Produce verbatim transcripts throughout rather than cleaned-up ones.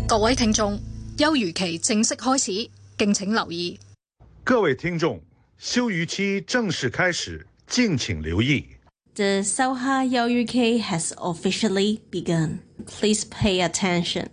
各位聽眾，休漁期正式開始，敬請留意。 各位聽眾，休漁期正式開始，敬請留意。 The Soha 休漁期 has officially begun. Please pay attention.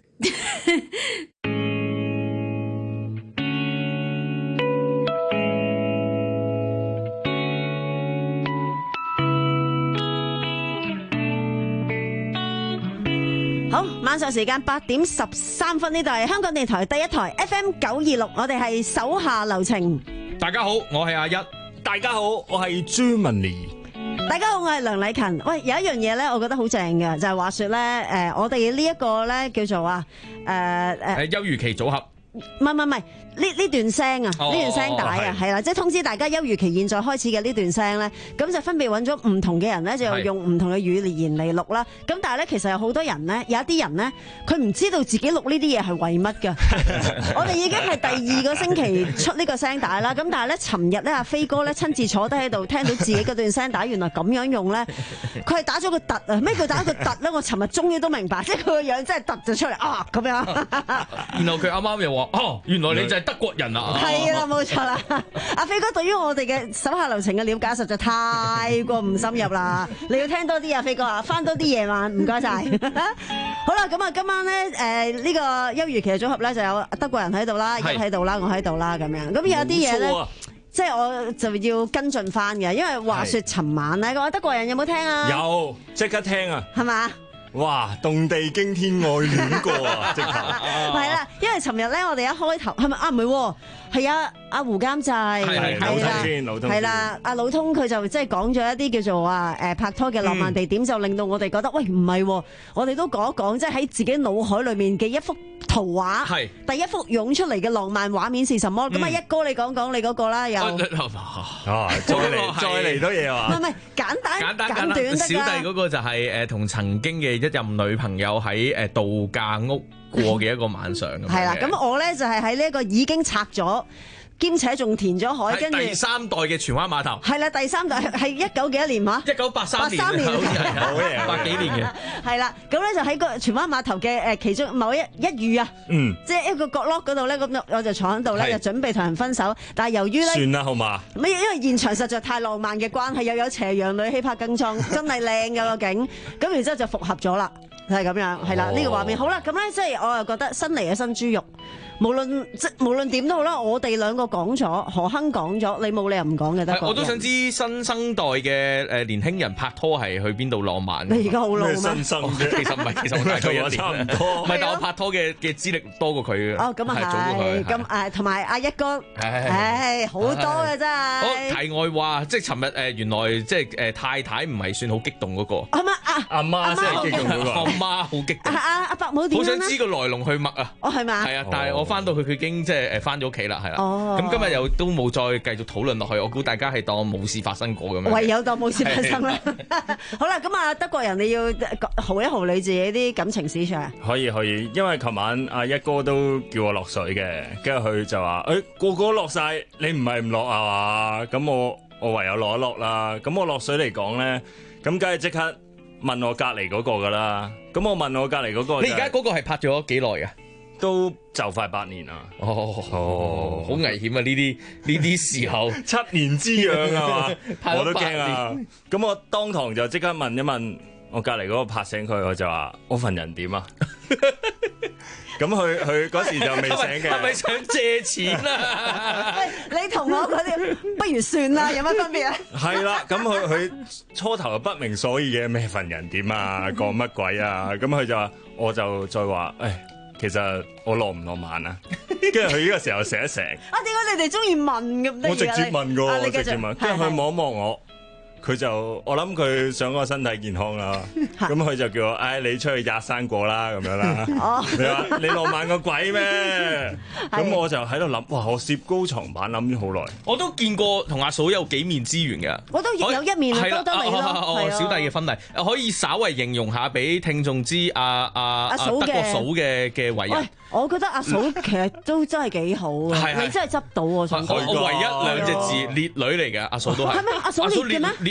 好，晚上時間八點十三分，呢度係香港電台第一台 F M 九二六，我哋係手下留情。 大家好，我係阿一。 大家好，我係朱文妮。 大家好，我係梁禮勤。喂，有一樣嘢咧，我覺得好正嘅，就係、是、話說咧，誒、呃，我哋呢一個咧叫做啊，誒、呃、誒， 誒，休漁期組合。 唔係唔係唔係，呢呢段聲啊，呢、oh, 段聲帶啊，係啦，即係通知大家休漁期現在開始嘅呢段聲咧，咁就分別揾咗唔同嘅人咧，就用唔同嘅語言嚟錄啦。咁但係咧，其實有好多人咧，有一啲人咧，佢唔知道自己錄呢啲嘢係為乜㗎。我哋已經係第二個星期出呢個聲帶啦。咁但係咧，尋日咧，阿飛哥咧親自坐低喺度，聽到自己嗰段聲帶，原來咁樣用咧，佢係打咗個突啊！咩叫打個突咧？我尋日終於都明白，即係佢個樣真係突咗出嚟啊！咁樣。 然後佢啱啱又話：哦，原來你就係德國人啊！ 係啦，冇錯啦。阿飛哥對於我哋嘅手下留情嘅了解實在太過唔深入啦。你要聽多啲啊，飛哥啊，翻多啲夜晚，唔該晒。好啦，咁啊，今晚咧，誒、呃、呢、這個休漁期嘅組合咧就有德國人喺度啦，一喺度啦，我喺度啦，咁樣。咁有啲嘢咧，即係我就要跟進翻嘅，因為話說尋晚咧，各位德國人有冇聽啊？ 有，即刻聽啊！ 係嘛？ 哇！動地驚天愛戀過啊！直頭係啦，因為尋日咧，我哋一開頭係咪啊？唔係，係啊，阿胡監製係老通先，老通係啦，阿老通佢就即係講咗一啲叫做話誒拍拖嘅浪漫地點，嗯、就令到我哋覺得喂唔係，我哋都講一講，即係喺自己腦海裏面嘅一幅圖畫，係第一幅湧出嚟嘅浪漫畫面是什麼？咁、嗯、啊，一哥你講講你嗰個啦，又啊， 再嚟再嚟多嘢啊！ 唔係唔係，簡單簡單簡短得㗎。 小弟嗰個就係誒同曾經嘅一任女朋友喺誒度假屋過嘅一個晚上咁。 係啦，咁我咧就係喺呢一個已經拆咗，兼且仲填咗海，跟住第三代嘅荃灣碼頭。係啦，第三代係一九幾多年嘛？ 一九八三年， 八三年好似係八幾年嘅。係啦，咁咧就喺個荃灣碼頭嘅誒其中某一一隅啊，嗯，即係一個角落嗰度咧，咁我就坐喺度咧，就準備同人分手。但係由於咧， 算啦，好嘛？ 因為現場實在太浪漫嘅關係，又有斜陽女氣魄更壯，真係靚嘅個景。咁然之後就復合咗啦。係咁樣，係啦，呢、這個畫面好啦，咁咧即係我又覺得新嚟嘅新豬肉，無論即無論點都好啦，我哋兩個講咗，何鏗講咗，你冇理由唔講嘅得。 我都想知新生代嘅誒年輕人拍拖係去邊度浪漫？ 你而家好老咩？ 新生啫， 其實唔係，其實我大佢一年， 差唔多。 唔係，但我拍拖嘅嘅資歷多過佢嘅。 哦，咁啊係，咁誒同埋阿一哥，唉好多嘅真係。 好題外話，即係尋日誒原來即係誒太太唔係算好激動嗰個。 係咪啊？ 阿媽先係激動嗰個。 阿媽好激動。 阿阿伯母點樣咧？ 好想知個來龍去脈啊！ 哦，係嘛？ 係啊，但係我翻到去佢已經即係誒翻咗屋企啦，係啦。哦。咁今日又都冇再繼續討論落去，我估大家係當冇事發生過咁樣。 唯有當冇事發生啦。好啦，咁啊德國人你要豪一豪你自己啲感情史上。 可以可以，因為琴晚阿一哥都叫我落水嘅，跟住佢就話：誒個個都落晒，你唔係唔落啊嘛？咁我我唯有落一落啦。咁我落水嚟講咧，咁梗係即刻問我隔離嗰個噶啦。咁我問我隔離嗰個， 你而家嗰個係拍咗幾耐啊？ 都就快八年啦。 哦哦，好危險啊！呢啲呢啲時候七年之癢啊嘛，我都驚啊。咁我當堂就即刻問一問我隔離嗰個，拍醒佢，我就話：我份人點啊？咁佢佢嗰時就未醒嘅， 係咪想借錢啊？ 你同我嗰啲不如算啦，有乜分別啊？ 係啦，咁佢佢初頭不明所以嘅，咩份人點啊，講乜鬼啊？咁佢就話，我就再話，誒，其實我浪唔浪漫啊？跟住佢呢個時候醒一醒， 啊，點解你哋中意問咁？ 我直接問㗎，我直接問，跟住佢望一望我。佢就我諗佢想個身體健康啦，咁佢就叫我，唉，你出去吔生果啦咁樣啦。哦，你話你浪漫個鬼咩？咁我就喺度諗，哇！我攝高床板諗咗好耐。 我都見過同阿嫂有幾面之緣嘅。 我都有一面多得你咯。 哦，小弟嘅婚禮可以稍為形容下俾聽眾知阿阿阿德國嫂嘅嘅為人。 我覺得阿嫂其實都真係幾好啊！你真係執到我想講。 我唯一兩隻字烈女嚟嘅，阿嫂都係。 係咩？阿嫂烈嘅咩？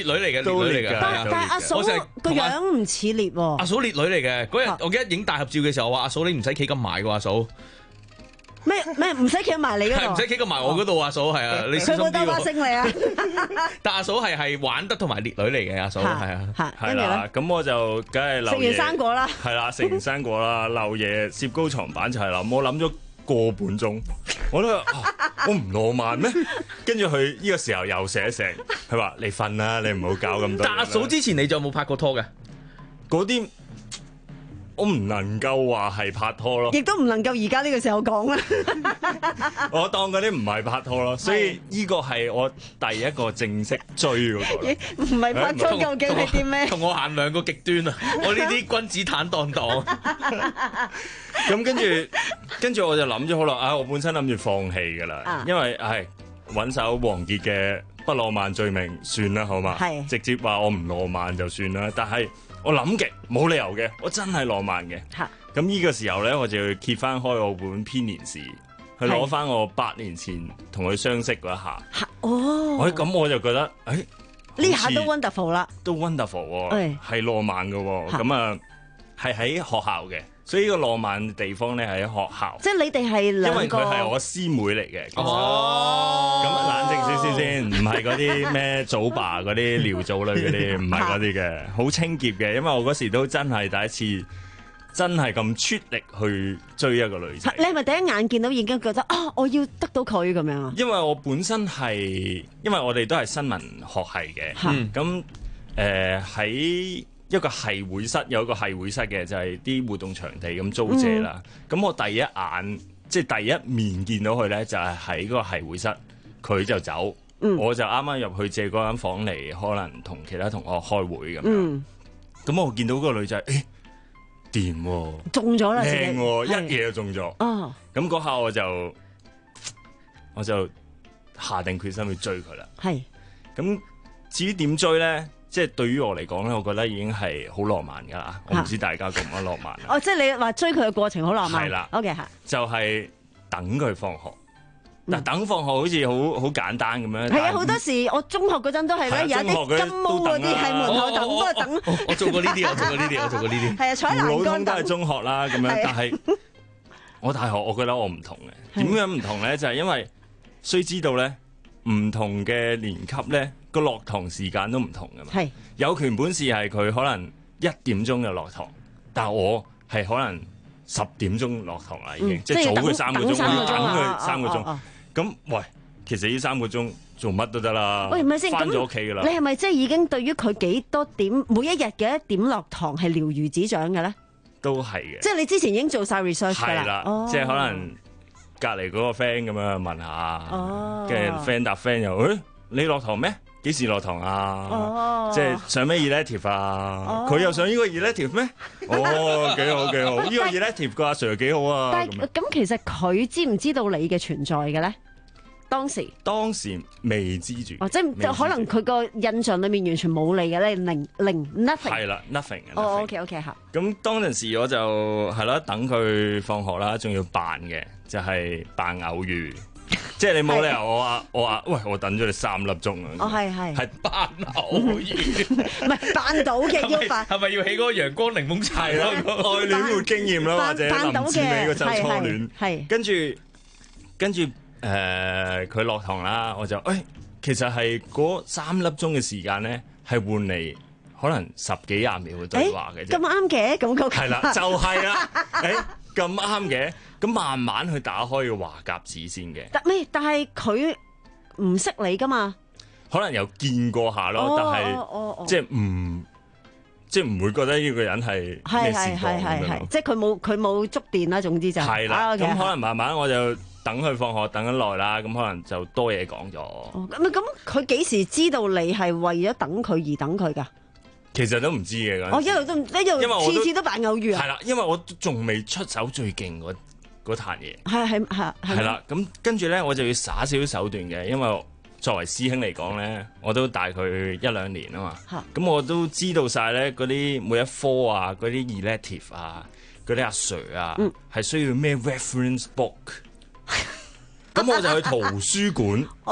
烈女嚟嘅， 都烈女嚟嘅。 但但阿嫂個樣唔似烈喎。 阿嫂烈女嚟嘅，嗰日我記得影大合照嘅時候，我話阿嫂你唔使企咁埋嘅，阿嫂。 咩咩唔使企埋你嗰度， 係唔使企咁埋我嗰度，阿嫂係啊，你小心啲喎。佢冇得把聲你啊！但阿嫂係係玩得同埋烈女嚟嘅，阿嫂係啊， 係啦。咁我就梗係食完生果啦， 係啦，食完生果啦，漏夜攝高床板就係啦。我諗咗個半鐘，我都我唔浪漫咩？跟住佢呢個時候又醒一醒，佢話你瞓啦，你唔好搞咁多。 但阿嫂之前你仲有冇拍過拖嘅？ 嗰啲。我唔能夠話係拍拖咯， 亦都唔能夠而家呢個時候講啦。 我當嗰啲唔係拍拖咯，所以呢個係我第一個正式追嗰個。 唔係拍拖究竟係啲咩？ 同我行兩個極端啊！我呢啲君子坦蕩蕩。 咁跟住，跟住我就諗咗好耐。啊，我本身諗住放棄㗎啦，啊、因為係揾首王傑嘅《不浪漫罪名》算啦，好嘛？係直接話我唔浪漫就算啦，但係。我諗極冇理由嘅，我真係浪漫嘅。咁呢個時候咧，我就要揭翻開我本編年史，去攞翻我八年前同佢相識嗰一下。 哦， 我咁我就覺得，誒呢下都 wonderful 啦， 都 wonderful，係、哎、浪漫嘅。咁啊，係喺學校嘅，所以呢個浪漫嘅地方咧係喺學校。 即係你哋係兩個， 因為佢係我師妹嚟嘅。 哦， 咁冷靜少少先，唔係嗰啲咩祖爸嗰啲寮祖類嗰啲，唔係嗰啲嘅，好清潔嘅。因為我嗰時都真係第一次，真係咁出力去追一個女仔。 你係咪第一眼見到已經覺得啊，我要得到佢咁樣啊？ 因為我本身係，因為我哋都係新聞學系嘅，咁誒喺一個系會室有一個系會室嘅，就係、是、啲活動場地咁租借啦。咁、嗯、我第一眼即係第一面見到佢咧，就係喺嗰個系會室。佢就走，嗯、我就啱啱入去借嗰間房嚟，可能同其他同學開會咁樣。咁、嗯、我見到嗰個女仔，誒掂喎， 中咗啦， 靚喎，一嘢就中咗。哦，咁嗰下我就我就下定決心去追佢啦。係，咁至於點追咧？即係對於我嚟講咧，我覺得已經係好浪漫噶啦。我唔知大家覺唔覺得浪漫？ 哦，即係你話追佢嘅過程好浪漫。係啦 ，OK 嚇， 就係等佢放學。嗱，等放學好似好好簡單咁樣。係啊， 好多時我中學嗰陣都係咧，有啲金毛嗰啲喺門口等，不過等。 我做過呢啲，我做過呢啲，我做過呢啲。 係啊，坐喺欄杆等。普通都係中學啦，咁樣。但係我大學，我覺得我唔同嘅。點樣唔同咧？就係因為須知道咧，唔同嘅年級咧，個落堂時間都唔同噶嘛。係。有權本事係佢可能一點鐘就落堂，但係我係可能十點鐘落堂啦，已經即係早佢三個鐘，要等佢三個鐘。咁喂，其實呢三個鐘做乜都得啦。喂，唔係先，翻咗屋企噶啦。 你係咪即係已經對於佢幾多點每一日嘅一點落堂係了如指掌嘅咧？ 都係嘅。即係你之前已經做晒 research 㗎啦。係啦， 哦、即係可能隔離嗰個 friend 咁樣問下，跟住 friend 答 friend 又，誒、哎、你落堂咩？幾時落堂啊？哦、即係上咩 elective 啊？佢、哦、又上呢個 elective 咩？哦，幾好幾好，呢個 elective 個阿 Sir 幾好啊！ 但係咁其實佢知唔知道你嘅存在嘅咧？當時當時未知住， 哦，即係可能佢個印象裏面完全冇你嘅咧，零零 nothing 係啦 ，nothing。 哦 ，OK OK 嚇。 咁當陣時我就係啦，等佢放學啦，仲要扮嘅，就係扮偶遇。即係你冇理由我話我話喂，我等咗你三粒鐘啊！ 哦，係係係扮偶遇， 唔係扮到嘅要扮， 係咪要起嗰個陽光檸檬茶咯？ 愛戀活經驗咯，或者林志美嗰首初戀，係跟住跟住誒佢落堂啦，我就誒其實係嗰三粒鐘嘅時間咧，係換嚟可能十幾廿秒嘅對話嘅啫。 咁啱嘅，咁嗰係啦，就係啦，誒咁啱嘅。咁慢慢去打開個話匣子先嘅。但咩？ 但係佢唔識你噶嘛？ 可能有見過下咯，但係即係唔即係唔會覺得呢個人係咩事況咁樣。 即係佢冇佢冇觸電啦。總之就係啦。咁可能慢慢我就等佢放學等咗耐啦。咁可能就多嘢講咗。 咁咁佢幾時知道你係為咗等佢而等佢噶？ 其實都唔知嘅。 我一路都一路次次都扮偶遇啊。 係啦，因為我仲未出手最勁嗰。嗰壇嘢係係係係啦，咁跟住咧，我就要耍少少手段嘅，因為作為師兄嚟講咧，我都大佢一兩年啊嘛，咁我都知道晒咧嗰啲每一科啊，嗰啲 elective 啊，嗰啲阿 Sir 啊，係、嗯、需要咩 reference book，咁我就去圖書館，哦，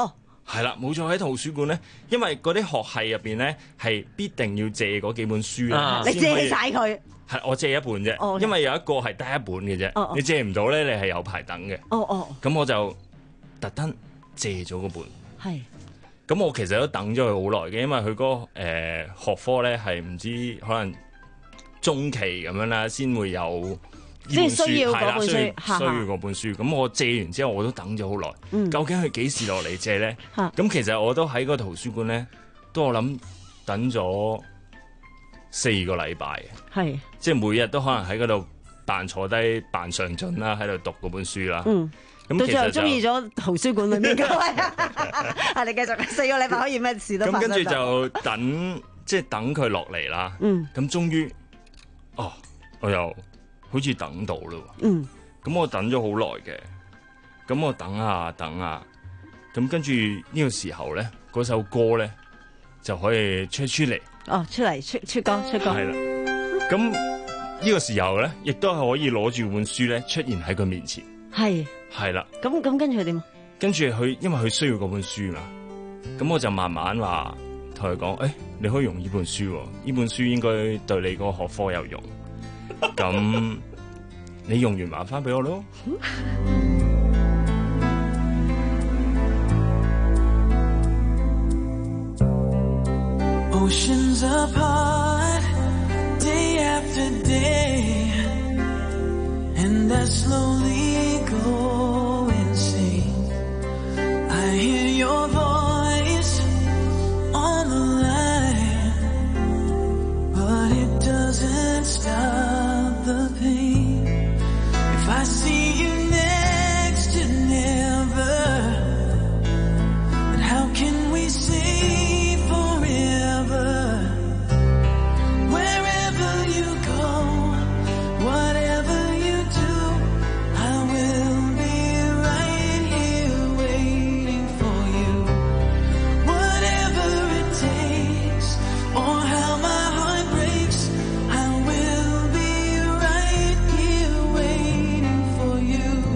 係啦，冇錯喺圖書館咧，因為嗰啲學系入邊咧係必定要借嗰幾本書啊， 你借晒佢。 係我借一本啫，oh, okay. 因為有一個係得一本嘅啫，oh, oh. 你借唔到咧，你係有排等嘅。哦哦，咁我就特登借咗嗰本。係，咁我其實都等咗佢好耐嘅，因為佢嗰、那個誒、呃、學科咧係唔知可能中期咁樣啦，先會有呢本書， 需要嗰本書， 需要需要嗰本書。咁我借完之後，我都等咗好耐。嗯、究竟佢幾時落嚟借咧？咁其實我都喺個圖書館咧，都我諗等咗四個禮拜嘅，係即係每日都可能喺嗰度扮坐低扮上進啦，喺度讀嗰本書啦。嗯，咁到最後中意咗圖書館裏面嘅位啊！你繼續四個禮拜可以咩事都發生。咁跟住就等，即係等佢落嚟啦。嗯，咁終於，哦，我又好似等到啦。嗯，咁我等咗好耐嘅，咁我等下等下，咁跟住呢個時候咧，嗰首歌咧就可以出出嚟。哦，出嚟出出歌出歌係啦，咁呢個時候咧，亦都係可以攞住本書咧出現喺佢面前，係係啦，咁咁跟住點？跟住佢，因為佢需要嗰本書嘛，咁我就慢慢話同佢講，誒、欸，你可以用呢本書，呢本書應該對你嗰個學科有用，咁你用完還翻俾我咯。Oceans apart, day after day, and I slowly go insane. I hear your voice on the line, but it doesn't stop the pain. If I see you next to never, then how can we say you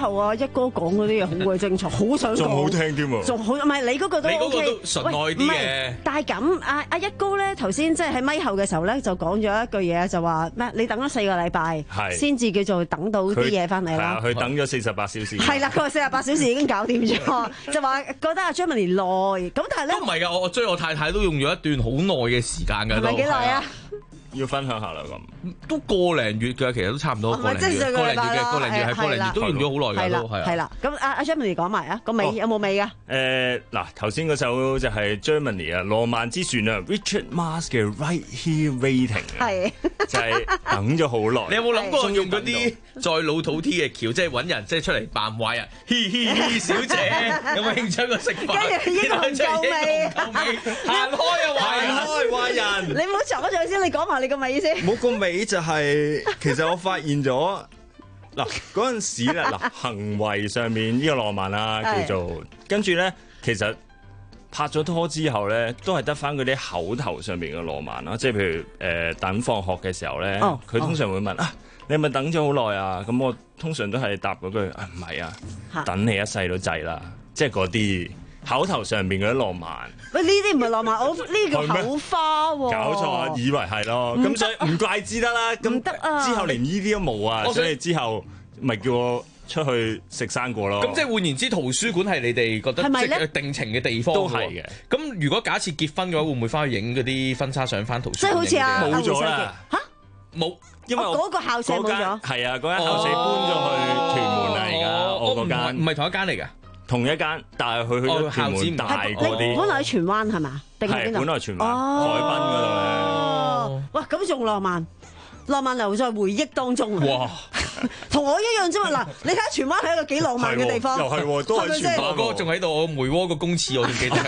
後啊，一哥講嗰啲嘢好鬼精彩，好想講， 仲好聽添喎， 仲好唔係你嗰個都 OK， 你嗰個都純愛啲嘅。 但係咁，阿阿一哥咧頭先即係喺咪後嘅時候咧，就講咗一句嘢，就話咩？你等咗四個禮拜，先至叫做等到啲嘢翻嚟啦。 佢等咗四十八小時。 係啦，佢話四十八小時已經搞掂咗，就話覺得阿 Germany 耐。咁但係咧， 都唔係㗎，我我追我太太都用咗一段好耐嘅時間㗎， 係咪幾耐啊？ 要分享下啦咁， 都個零月嘅，其實都差唔多個零月，個零月嘅，個零月係個零月都用咗好耐㗎，都係。係啦，咁阿阿 Germany 講埋啊，個尾有冇尾啊？ 誒嗱，頭先嗰首就係 Germany 啊，浪漫之船啊 ，Richard Marx 嘅 Right Here Waiting 係，就係等咗好耐。 你有冇諗過用嗰啲再老土啲嘅橋，即係揾人即係出嚟扮壞人？嘻嘻嘻，小姐有冇興趣過食飯？ 跟住英雄救美， 行開啊壞人， 開壞人！ 你唔好嘈咗先，你講埋。你個尾先， 冇個尾就係，其實我發現咗嗱嗰陣時咧，嗱行為上面呢個浪漫啦，叫做跟住咧，其實拍咗拖之後咧，都係得翻嗰啲口頭上面嘅浪漫啦，即係譬如誒、呃、等放學嘅時候咧，佢、哦、通常會問、哦、啊，你係咪等咗好耐啊？咁我通常都係答嗰句啊，唔係啊，等你一世都制啦，即係嗰啲口頭上面嗰啲浪漫。 喂，呢啲唔係浪漫，我呢個口花喎。 搞錯啊，以為係咯，咁所以唔怪之得啦。咁得啊，之後連呢啲都冇啊，所以之後咪叫我出去食生果咯。 咁即係換言之，圖書館係你哋覺得即係定情嘅地方。 都係嘅。咁如果假設結婚嘅話，會唔會翻去影嗰啲婚紗相翻圖書館？ 即係好似啊， 冇咗啦。 嚇？ 冇， 因為嗰個校舍冇咗。 係啊，嗰間校舍搬咗去屯門啦，而家我嗰間唔係同一間嚟㗎。 同一間，但係佢去咗屯門大嗰啲。 本來喺荃灣係嘛？定係邊度？ 本來荃灣海濱嗰度咧。 哦，哇！咁仲浪漫，浪漫留在回憶當中啊！ 哇， 同我一樣啫嘛！嗱，你睇下荃灣係一個幾浪漫嘅地方， 又係喎，都係荃灣。 我哥仲喺度，我梅窩個公廁我仲記得。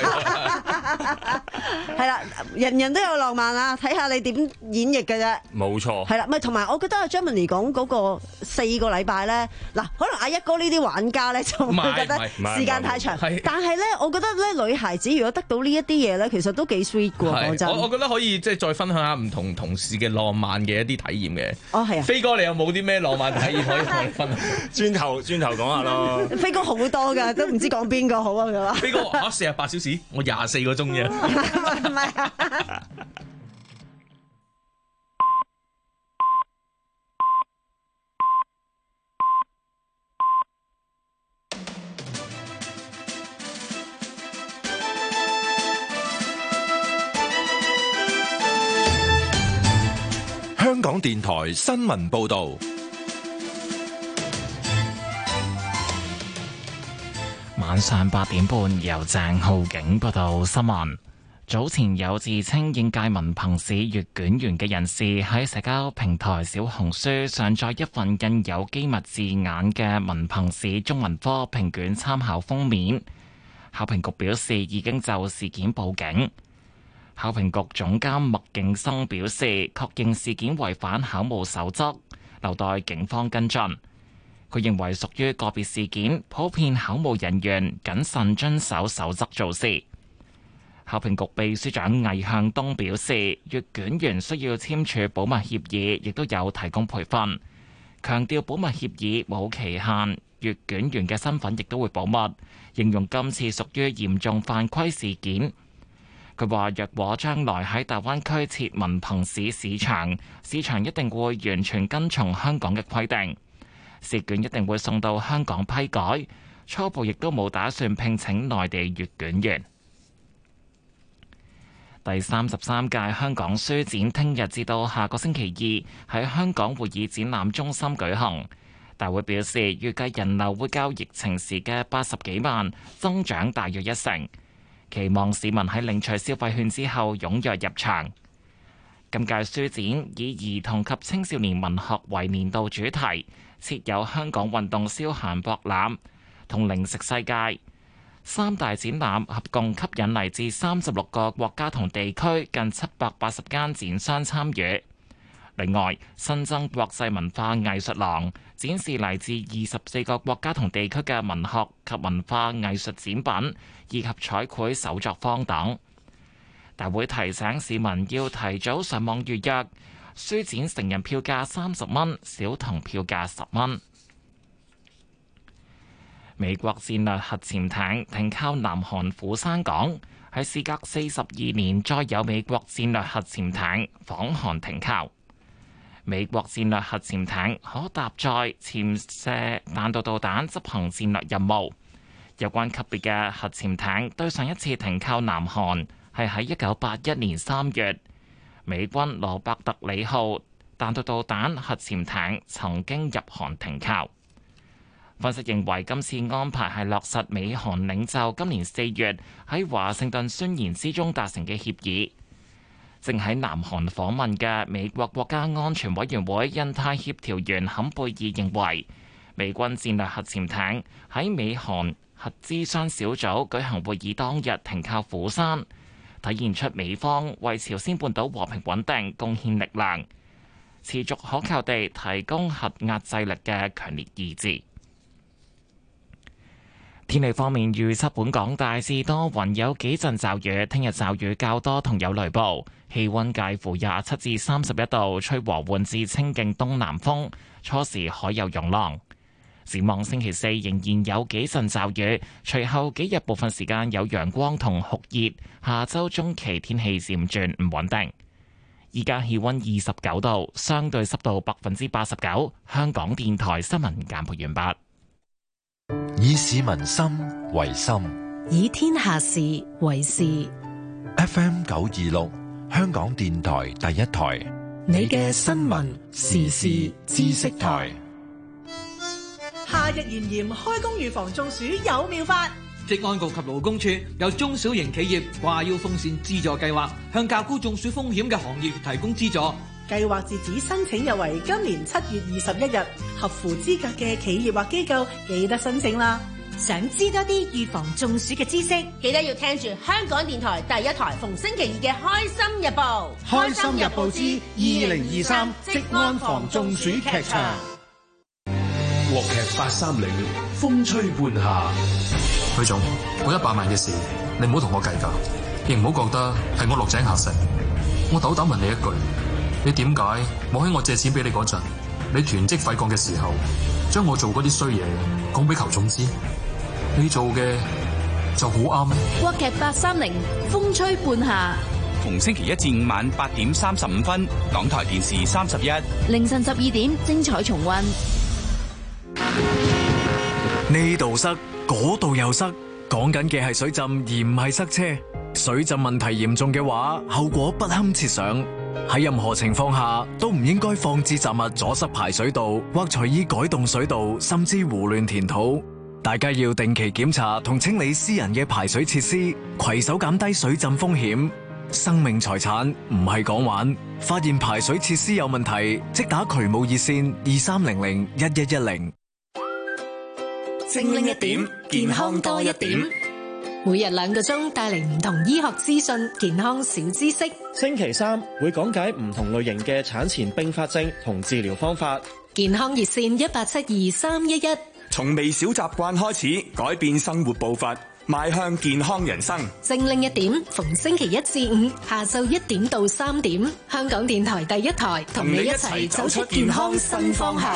係啦，人人都有浪漫啊！睇下你點演繹嘅啫。 冇錯。 係啦，咪同埋我覺得阿 Germany 講嗰個四個禮拜咧，嗱，可能阿一哥呢啲玩家咧就會覺得時間太長，但係咧，我覺得咧女孩子如果得到呢一啲嘢咧，其實都幾 sweet 㗎喎。講真， 我我覺得可以即係再分享下唔同同事嘅浪漫嘅一啲體驗嘅。 哦，係啊。 飛哥，你有冇啲咩浪漫體驗可以同我哋分享？ 轉頭轉頭講下咯。 飛哥好多㗎，都唔知講邊個好啊，佢話。 飛哥嚇四十八小時，我廿四個鐘啫。 唔係啊！ 香港電台新聞報導。 晚上八點半，由鄭浩景報道新聞。早前有自稱應屆文憑試閱卷員嘅人士喺社交平台小紅書上載一份印有機密字眼嘅文憑試中文科評卷參考封面。考評局表示已經就事件報警。考評局總監麥敬生表示，確認事件違反考務守則，留待警方跟進。佢認為屬於個別事件，普遍考務人員謹慎遵守守則做事。考評局秘書長魏向東表示，閱卷員需要簽署保密協議，亦都有提供培訓，強調保密協議冇期限，閱卷員嘅身份亦都會保密，形容今次屬於嚴重犯規事件。佢話：若果將來喺大灣區設文憑試試場，市場一定會完全跟從香港嘅規定，試卷一定會送到香港批改，初步亦都冇打算聘請內地閱卷員。第三十三屆香港書展聽日至到下個星期二喺香港會議展覽中心舉行。大會表示，預計人流會較疫情時嘅八十幾萬增長大約一成，期望市民喺領取消費券之後踴躍入場。今屆書展以兒童及青少年文學為年度主題，設有香港運動消閒博覽同零食世界三大展覽，合共吸引嚟自三十六個國家同地區近七百八十間展商參與。另外，新增國際文化藝術廊，展示嚟自二十四個國家同地區嘅文學及文化藝術展品，以及彩繪手作坊等。大會提醒市民要提早上網預約，書展成人票價三十蚊，小童票價十蚊。 美國戰略核潛艇停靠南韓釜山港，係事隔四十二年再有美國戰略核潛艇訪韓停靠。美國戰略核潛艇可搭載潛射彈道導彈執行戰略任務。有關級別嘅核潛艇對上一次停靠南韓係喺一九八一年三月，美軍羅伯特里號彈道導彈核潛艇曾經入韓停靠。分析認為，今次安排係落實美韓領袖今年四月喺華盛頓宣言之中達成嘅協議。正喺南韓訪問嘅美國國家安全委員會印太協調員坎貝爾認為，美軍戰略核潛艇喺美韓核諮商小組舉行會議當日停靠釜山，體現出美方為朝鮮半島和平穩定貢獻力量，持續可靠地提供核壓制力嘅強烈意志。天氣方面，預測本港大致多雲，有幾陣驟雨，聽日驟雨較多同有雷暴，氣溫介乎廿七至三十一度，吹和緩至清勁東南風，初時海有湧浪。展望星期四仍然有幾陣驟雨，隨後幾日部分時間有陽光同酷熱，下周中期天氣漸轉唔穩定。依家氣溫二十九度，相對濕度百分之八十九。香港電台新聞簡報完畢。 以市民心為心， 以天下事為事。 F M 九二六，香港電台第一台， 你嘅新聞時事知識台。 夏日炎炎，開工預防中暑有妙法。 職安局及勞工處有中小型企業掛腰風扇資助計劃，向較高中暑風險嘅行業提供資助。 計劃截止申請又為今年七月二十一日，合乎資格嘅企業或機構記得申請啦。 想知多啲預防中暑嘅知識，記得要聽住香港電台第一台逢星期二嘅《開心日報》。 開心日報之二零二三職安防中暑劇場。 國劇八三零，風吹半夏。 許總，嗰一百萬嘅事，你唔好同我計較，亦唔好覺得係我落井下石。我斗膽問你一句，你點解冇喺我借錢俾你嗰陣，你囤積廢鋼嘅時候，將我做嗰啲衰嘢講俾裘總知？你做嘅就好啱咩？ 國劇八三零，風吹半夏。 逢星期一至五晚八點三十五分，港台電視三十一， 凌晨十二點精彩重溫。 呢度塞，嗰度又塞，講緊嘅係水浸而唔係塞車。水浸問題嚴重嘅話，後果不堪設想。喺任何情況下都唔應該放置雜物阻塞排水道，或隨意改動水道，甚至胡亂填土。大家要定期檢查同清理私人嘅排水設施，攜手減低水浸風險。生命財產唔係講玩，發現排水設施有問題，即打渠務熱線二三零零一一一零。 精靈一點，健康多一點。每日兩個鐘帶嚟唔同醫學資訊、健康小知識。 星期三會講解唔同類型嘅產前併發症同治療方法。 健康熱線一八七二三一一。 從微小習慣開始，改變生活步伐，邁向健康人生。 精靈一點，逢星期一至五下晝一點到三點，香港電台第一台同你一齊走出健康新方向。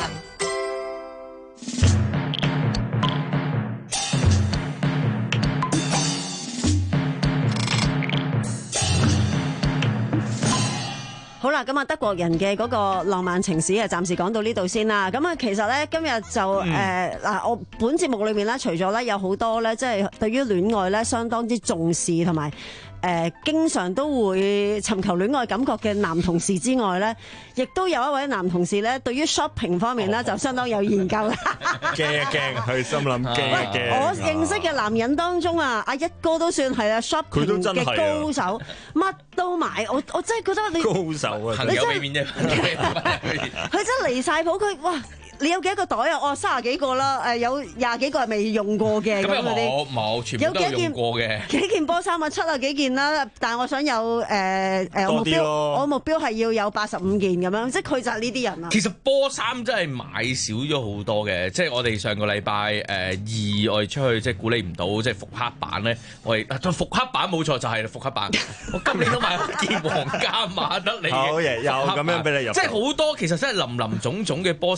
好啦，咁啊，德國人嘅嗰個浪漫情史啊，暫時講到呢度先啦。咁啊，其實咧今日就誒嗱、嗯呃，我本節目裏面咧，除咗咧有好多咧，即係對於戀愛咧相當之重視同埋誒，經常都會尋求戀愛感覺嘅男同事之外咧，亦都有一位男同事咧，對於 shopping 方面咧、哦、就相當有研究啦。 驚一驚，佢心諗驚一驚。 我認識嘅男人當中啊，阿一哥都算係啊 shopping 嘅高手，乜都買。我我真係覺得你高手啊， 朋友俾面啫。 佢真係離晒譜，佢哇！你有幾多個袋啊？哦，三十幾個啦，誒有廿幾個係未用過嘅咁嗰啲。 冇冇，全部都有用過嘅。 幾件波衫啊，七啊幾件啦，但係我想有誒誒、呃，我目標我目標係要有八十五件咁樣，即係佢就係呢啲人啊。 其實波衫真係買少咗好多嘅，即係我哋上個禮拜誒二我哋出去即係鼓勵唔到，即係復刻版咧，我哋啊復刻版冇錯就係復刻版。我今年都買咗件皇家馬德里嘅。 好嘢，又咁樣俾你入。 即係好多其實真係林林總總嘅波衫，同埋你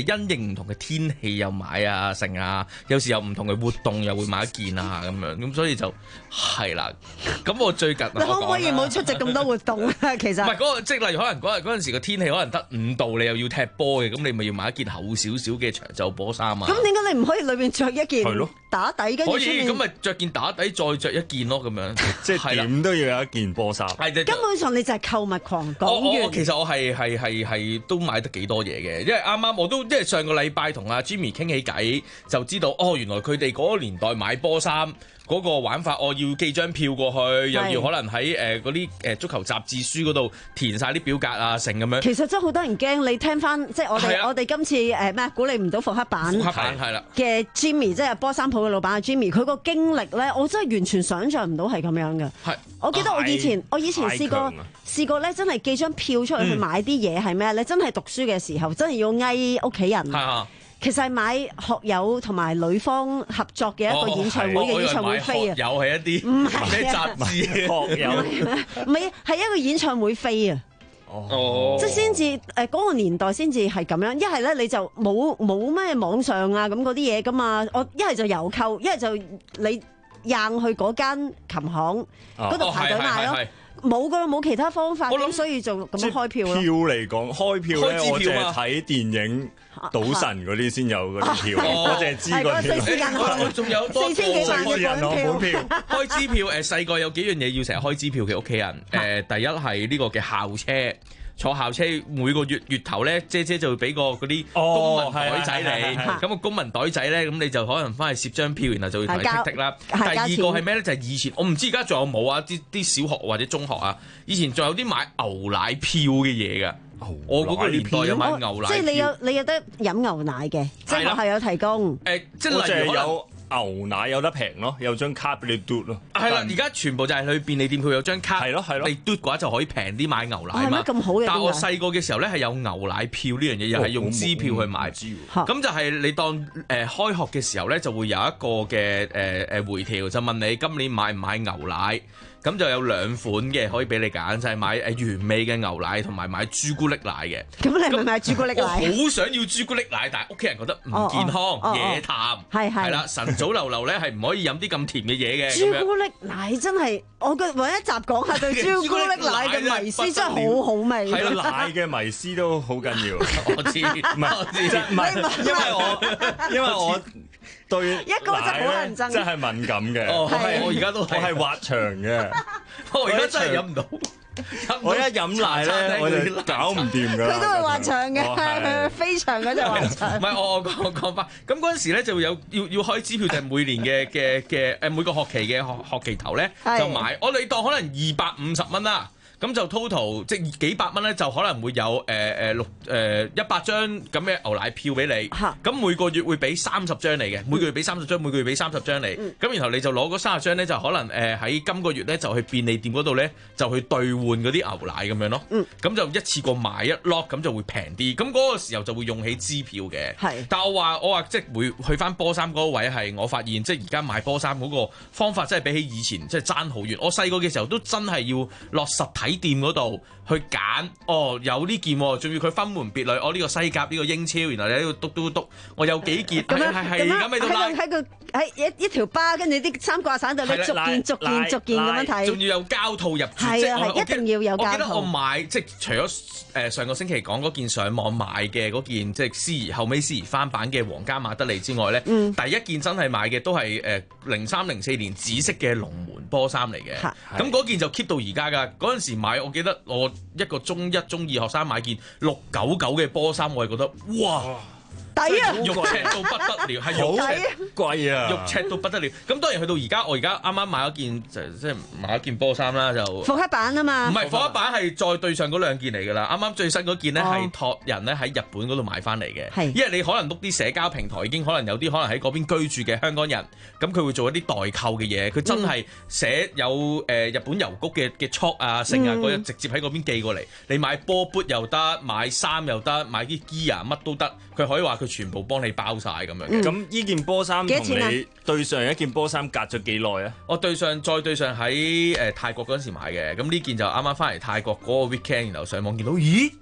因應唔同嘅天氣又買啊成啊，有時有唔同嘅活動又會買一件啊咁樣，咁所以就係啦。咁我最近你可唔可以唔好出席咁多活動啊？其實唔係嗰個，即係例如可能嗰日嗰陣時個天氣可能得五度，你又要踢波嘅，咁你咪要買一件厚少少嘅長袖波衫啊。 咁點解你唔可以裏邊着一件打底跟住可以咁咪着件打底再着一件咯，咁樣即係點都要有一件波衫。 根本上你就係購物狂。講完其實我係係係係都買得幾多嘢嘅，因為啱啱我都因為上個禮拜同阿 Jimmy 傾起偈，就知道哦原來佢哋嗰個年代買波衫。嗰個玩法，我要寄張票過去，又要可能喺誒嗰啲誒足球雜誌書嗰度填晒啲表格啊，成咁樣。 其實真係好多人驚，你聽翻即係我哋、啊、我哋今次誒咩鼓勵唔到復刻版復刻版係啦嘅 Jimmy， 即係波衫鋪嘅老闆阿 Jimmy， 佢個經歷咧，我真係完全想像唔到係咁樣嘅。係，我記得我以前我以前試過試過咧，真係寄張票出去去買啲嘢係咩咧？真係讀書嘅時候，真係要嗌屋企人。係啊。其實係買學友同埋女方合作嘅一個演唱會嘅演唱會飛啊！ 學友係一啲唔係咩雜誌學友， 唔係係一個演唱會飛啊！哦，即係先至誒嗰個年代先至係咁樣，一係咧你就冇冇咩網上啊咁嗰啲嘢噶嘛，我一係就郵購，一係就你硬去嗰間琴行嗰度排隊買咯。冇噶，冇其他方法，咁所以就咁樣開票咯。 票嚟講，開票咧，我淨係睇電影《賭神》嗰啲先有嗰啲票，我淨係知嗰啲。 我仲有多四千幾萬嘅本票。 開支票誒，細個有幾樣嘢要成日開支票嘅屋企人誒，第一係呢個嘅校車。坐校車每個月月頭咧，姐姐就會俾個嗰啲公民袋仔你，咁個公民袋仔咧，咁你就可能翻去攝張票，然後就會同你剔剔啦。第二個係咩咧？就係以前我唔知而家仲有冇啊？啲啲小學或者中學啊，以前仲有啲買牛奶票嘅嘢㗎。我嗰個年代有買牛奶票， 即係你有你有得飲牛奶嘅，即係學校有提供。 誒，即係例如有牛奶有得平咯，有張卡俾你嘟咯。 係啦，而家全部就係去便利店，佢有張卡。係咯係咯，你嘟嘅話就可以平啲買牛奶嘛。 咁好嘅。 但係我細個嘅時候咧係有牛奶票呢樣嘢，又係用支票去買。咁就係你當誒開學嘅時候咧，就會有一個嘅誒誒回條，就問你今年買唔買牛奶。咁就有兩款嘅可以俾你揀，就係、是、買誒原味嘅牛奶同埋買朱古力奶嘅。 咁你係咪買朱古力奶？ 我好想要朱古力奶，但係屋企人覺得唔健康，哦哦、野淡。係係啦，晨早流流咧係唔可以飲啲咁甜嘅嘢嘅。 朱古力奶真係，我嘅揾一集講下對朱古力奶嘅迷思真係好好味。 係啦，奶嘅迷思都好緊要。 我知，唔係唔係，因為我因為我。對一個真係好難爭， 真係敏感嘅。 哦，我而家都我係滑腸嘅， 我而家真係飲唔到。 我一飲奶咧，我就搞唔掂㗎。 佢都係滑腸嘅，飛長嗰隻滑腸。 唔係，我我講講翻。咁嗰陣時咧就會有要要開支票，就係每年嘅嘅嘅誒每個學期嘅學學期頭咧就買。我哋當可能二百五十蚊啦。咁就 total 即係幾百蚊咧，就可能會有誒誒六誒一百張咁嘅牛奶票俾你。咁每個月會俾三十張你嘅，每個月俾三十張，每個月俾三十張你。咁然後你就攞嗰三十張咧，就可能誒喺今個月咧就去便利店嗰度咧就去兌換嗰啲牛奶咁樣咯。咁就一次過買一 lot，咁就會平啲。咁嗰個時候就會用起支票嘅。但係我話我話即係會去翻波衫嗰個位係，我發現即係而家買波衫嗰個方法真係比起以前即係爭好遠。我細個嘅時候都真係要落實體喺店嗰度去揀，哦有呢件，仲要佢分門別類，哦呢個西甲呢個英超，然後你喺度篤篤篤，我有幾件，係係係咁喺度拉， 喺個喺一一條巴，跟住啲衫掛散度，你逐件逐件逐件咁樣睇， 仲要有膠套入住， 係啊係一定要有膠套。 我記得我買即係除咗誒上個星期講嗰件上網買嘅嗰件即係司儀後尾司儀翻版嘅皇家馬德里之外咧，嗯、第一件真係買嘅都係誒零三零四年紫色嘅龍門波衫嚟嘅，咁嗰件就 keep 到而家㗎。嗰陣時買，我記得我一個中一中二學生買件六九九嘅波衫，我係覺得哇！ 抵啊！ 肉赤到不得了，係肉赤貴啊！ 肉赤到不得了。咁當然去到而家，我而家啱啱買咗件就即係買一件波衫啦，就復刻版啊嘛。 唔係復刻版係再對上嗰兩件嚟㗎啦。啱啱最新嗰件咧係託人咧喺日本嗰度買翻嚟嘅。係，因為你可能碌啲社交平台已經可能有啲可能喺嗰邊居住嘅香港人，咁佢會做一啲代購嘅嘢。佢真係寫有誒日本郵局嘅嘅速啊、剩啊嗰日直接喺嗰邊寄過嚟。你買波 boot 又得，買衫又得，買啲 gear 乜都得。佢可以話佢全部幫你包晒咁樣嘅。 咁呢件波衫同你對上一件波衫隔咗幾耐啊？ 我對上再對上喺誒泰國嗰陣時買嘅。咁呢件就啱啱翻嚟泰國嗰個 weekend，然後上網見到，咦？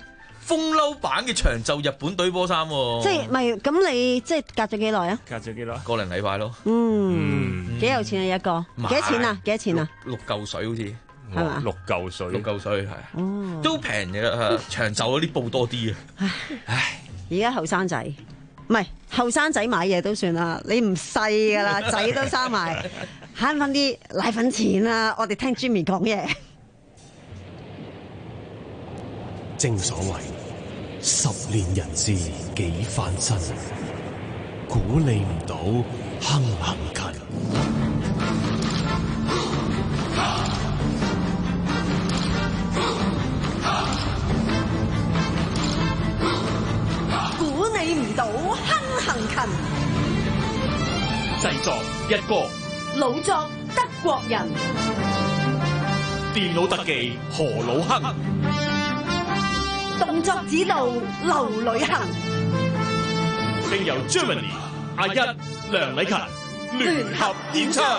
風褸版嘅長袖日本隊波衫喎。 即係咪咁？你即係隔咗幾耐啊？ 隔咗幾耐？ 個零禮拜咯。 嗯，幾有錢啊一個？幾多錢啊？幾多錢啊？ 六嚿水好似係嘛？ 六嚿水， 六嚿水係。 哦， 都平嘅，長袖嗰啲布多啲啊。 唉，而家後生仔唔係後生仔買嘢都算啦，你唔細㗎啦，仔都生埋，慳翻啲奶粉錢啦。我哋聽 Jimmy 講嘢。 正所謂十年人事幾番新，估你唔到坑行勤。 估你唔到坑行勤。 製作一哥， 老作德國人， 電腦特技何老坑。 動作指導劉旅行， 並由 Germany 阿一梁禮勤聯合演唱。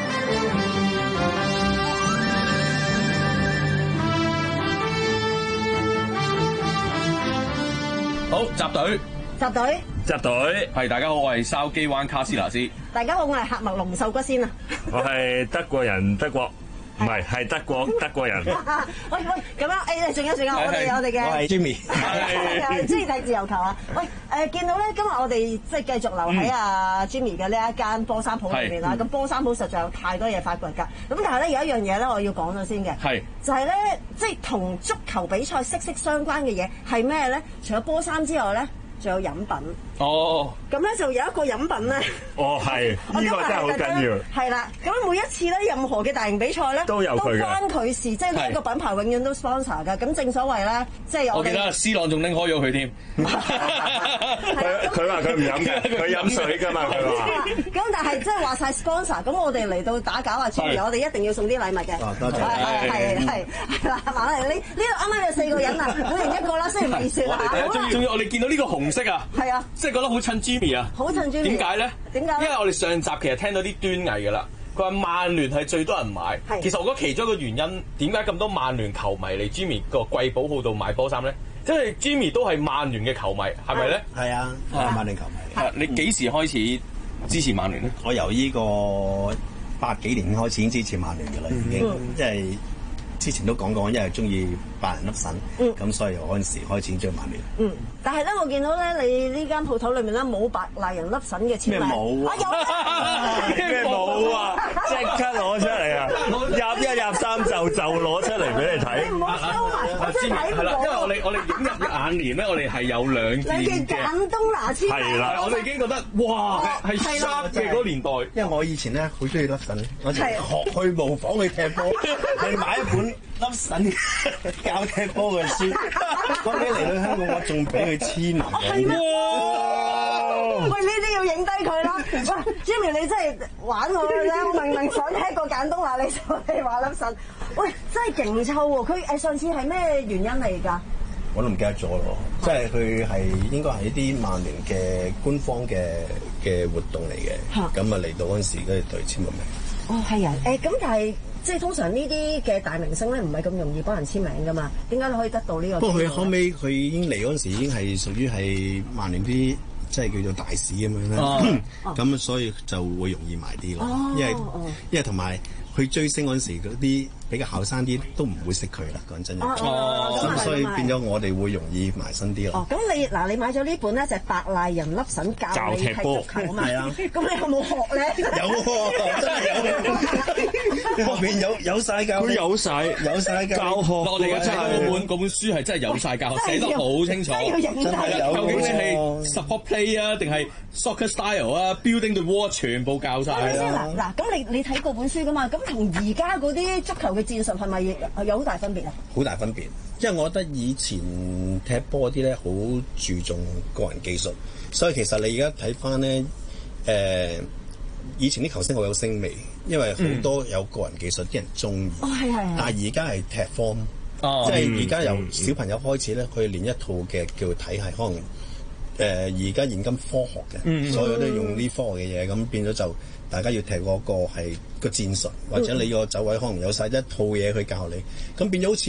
好，集隊， 集隊， 集隊， 係大家好，我係筲箕灣卡斯拿斯。 大家好，我係喀麥隆瘦骨仙啊。 我係德國人，德國。唔係，係德國德國人。 喂喂，咁樣誒，仲有仲有，我哋我哋嘅， 我係 Jimmy， 係中意睇自由球啊！喂誒，見到咧，今日我哋即係繼續留喺阿 Jimmy 嘅呢一間波衫鋪裏面啦。咁波衫鋪實在有太多嘢發掘㗎。咁但係咧有一樣嘢咧，我要講咗先嘅，係就係咧，即係同足球比賽息息相關嘅嘢係咩咧？除咗波衫之外咧，仲有飲品。哦，咁咧就有一個飲品咧。 哦，係，呢個真係好緊要。 係啦，咁每一次咧，任何嘅大型比賽咧，都有佢嘅，都關佢事，即係呢一個品牌永遠都 sponsor 㗎。咁正所謂咧，即係我記得 C 朗仲拎開咗佢添。 佢佢話佢唔飲嘅，佢飲水㗎嘛，佢話。 咁但係即係話晒 sponsor，咁我哋嚟到打攪啊 Jimmy，我哋一定要送啲禮物嘅。 多謝。 係係係係啦，馬嚟呢呢度啱啱有四個人啊，每人一個啦，雖然未算嚇。 仲仲要我哋見到呢個紅色啊， 係啊， 即係覺得好襯 Jimmy 啊， 好襯 Jimmy。 點解咧？ 點解？ 因為我哋上集其實聽到啲端倪㗎啦。佢話曼聯係最多人買，其實我覺得其中一個原因點解咁多曼聯球迷嚟 Jimmy 個貴寶號度買波衫咧？即係 Jimmy 都係曼聯嘅球迷，係咪咧？ 係啊，我係曼聯球迷。 係你幾時開始支持曼聯咧？ 我由呢個八幾年開始已經支持曼聯㗎啦，已經即係。之前都講過，因為中意拜仁粒神，咁、嗯、所以我嗰陣時開始中意曼聯。 嗯，但係咧，我見到咧，你呢間鋪頭裏面咧冇白賴人粒神嘅簽名。 咩冇啊？ 咩冇啊？即刻攞出嚟啊！入一入三就就攞出嚟俾你睇。 你唔好收埋，我真係睇唔到。 係啦，因為我哋我哋影入眼簾咧，我哋係有兩件嘅。 簡東拿簽名。 係啦，我哋已經覺得哇，係三嘅嗰年代。 因為我以前咧好中意粒神，我就學去模仿去踢波，去買一本粒神教踢波嘅書。講起嚟到香港，我仲俾佢簽名。 係哇！喂，呢啲要影低佢啦。喂 ，Jimmy 你真係玩我嘅啫！我明明想踢個簡東拿，你就係話粒神。喂，真係勁抽喎！佢誒上次係咩原因嚟㗎？ 我都唔記得咗咯，即係佢係應該係一啲曼聯嘅官方嘅嘅活動嚟嘅，咁啊嚟到嗰陣時跟住隊簽個名。 哦，係啊，誒咁但係即係通常呢啲嘅大明星咧，唔係咁容易幫人簽名㗎嘛？點解你可以得到呢個？ 不過佢後尾佢已經嚟嗰陣時已經係屬於係曼聯啲即係叫做大使咁樣啦，咁、哦、所以就會容易埋啲咯，哦、因為、哦、因為同埋佢追星嗰陣時嗰啲比較後生啲都唔會識佢啦，講真嘅，咁、哦、所以變咗我哋會容易埋身啲咯。 哦，咁你嗱你買咗呢本咧就係白賴人粒神教你踢足球啊嘛，係啊，咁你有冇學咧？ 有喎，真係有，後邊有有曬教， 佢有曬有曬教學。 我哋而家睇嗰本嗰本書係真係有曬教學，寫得好清楚。真係有，究竟你係 support play 啊，定係 soccer style 啊 ，building the wall 全部教曬啦。 嗱嗱，咁你你睇嗰本書噶嘛？咁同而家嗰啲足球嘅戰術係咪有好大分別啊？ 好大分別，因為我覺得以前踢波啲咧好注重個人技術，所以其實你而家睇翻咧，誒、呃、以前啲球星好有星味，因為好多有個人技術啲人中意。哦，係係。但係而家係踢 form，哦、即係而家由小朋友開始咧，佢練一套嘅叫體系，可能誒而家現今科學嘅，嗯、所有都用呢科學嘅嘢，咁變咗就。大家要踢嗰個係個戰術，或者你個走位可能有晒一套嘢去教你，咁變咗好似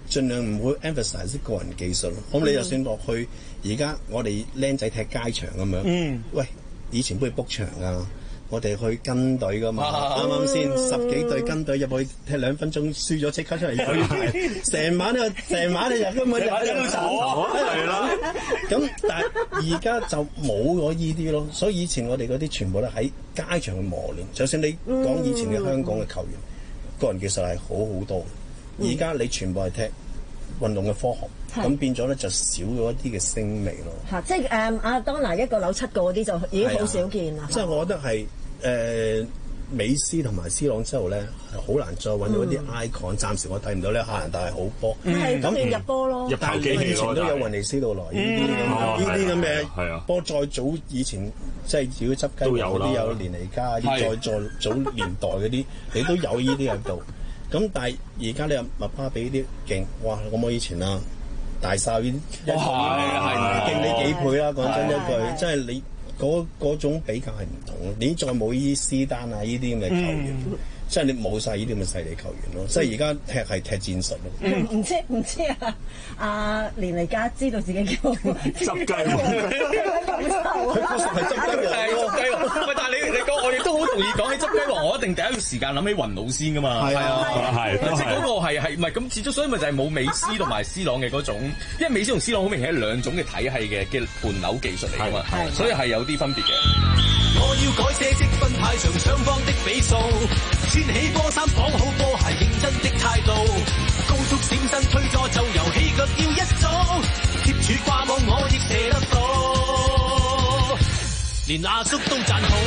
盡量唔會 emphasize 啲個人技術咯。咁你就算落去而家我哋僆仔踢街場咁樣，嗯，喂，以前不如 book 場啊。我哋去跟隊噶嘛，啱啱先十幾隊跟隊入去踢兩分鐘，輸咗即刻出嚟退，成晚都成晚都入根本入喺度坐，係啦。咁但係而家就冇咗依啲咯，所以以前我哋嗰啲全部都喺街場去磨練。就算你講以前嘅香港嘅球員，個人技術係好好多，而家你全部係踢運動嘅科學，咁變咗咧就少咗一啲嘅聲味咯。 嚇，即係誒阿當拿一個扭七個嗰啲就已經好少見啦。 即係我覺得係。誒、呃、美斯同埋 C 朗之後咧，係好難再揾到一啲 icon、嗯。暫時我睇唔到咧，夏蘭特係好波， 係不斷入波咯。 入球機以前都有雲尼斯道來呢啲咁，呢啲咁嘅波再早以前，即係如果執雞嗰啲有連尼加啲，再再早年代嗰啲，你都有呢啲喺度。咁但係而家你麥巴比啲勁，哇！咁我以前啊，大哨呢啲，係係勁你幾倍啦！講真一句，即係你。嗰嗰種比較係唔同咯，你再冇依啲斯丹啊依啲咁嘅球員，嗯、即係你冇晒依啲咁嘅犀利球員咯，即係而家踢係踢戰術咯。唔、 嗯、知唔知啊？阿連尼加知道自己叫執雞王， 佢確實係執雞王， 係執雞王。喂，但係你你講，我亦都好同意講起執雞王，我一定第一個時間諗起雲魯先噶嘛。係啊，係即係嗰個係係唔係咁？始終所以咪就係冇美斯同埋 C 朗嘅嗰種，因為美斯同 C 朗好明顯係兩種嘅體系嘅嘅盤扭技術嚟噶嘛，所以係有啲分別嘅。 我要改寫積分太長雙方的比數，穿起波衫綁好波鞋認真的態度，高速閃身推咗就遊戲腳要一組，貼柱掛網我亦射得到，連阿叔都讚好。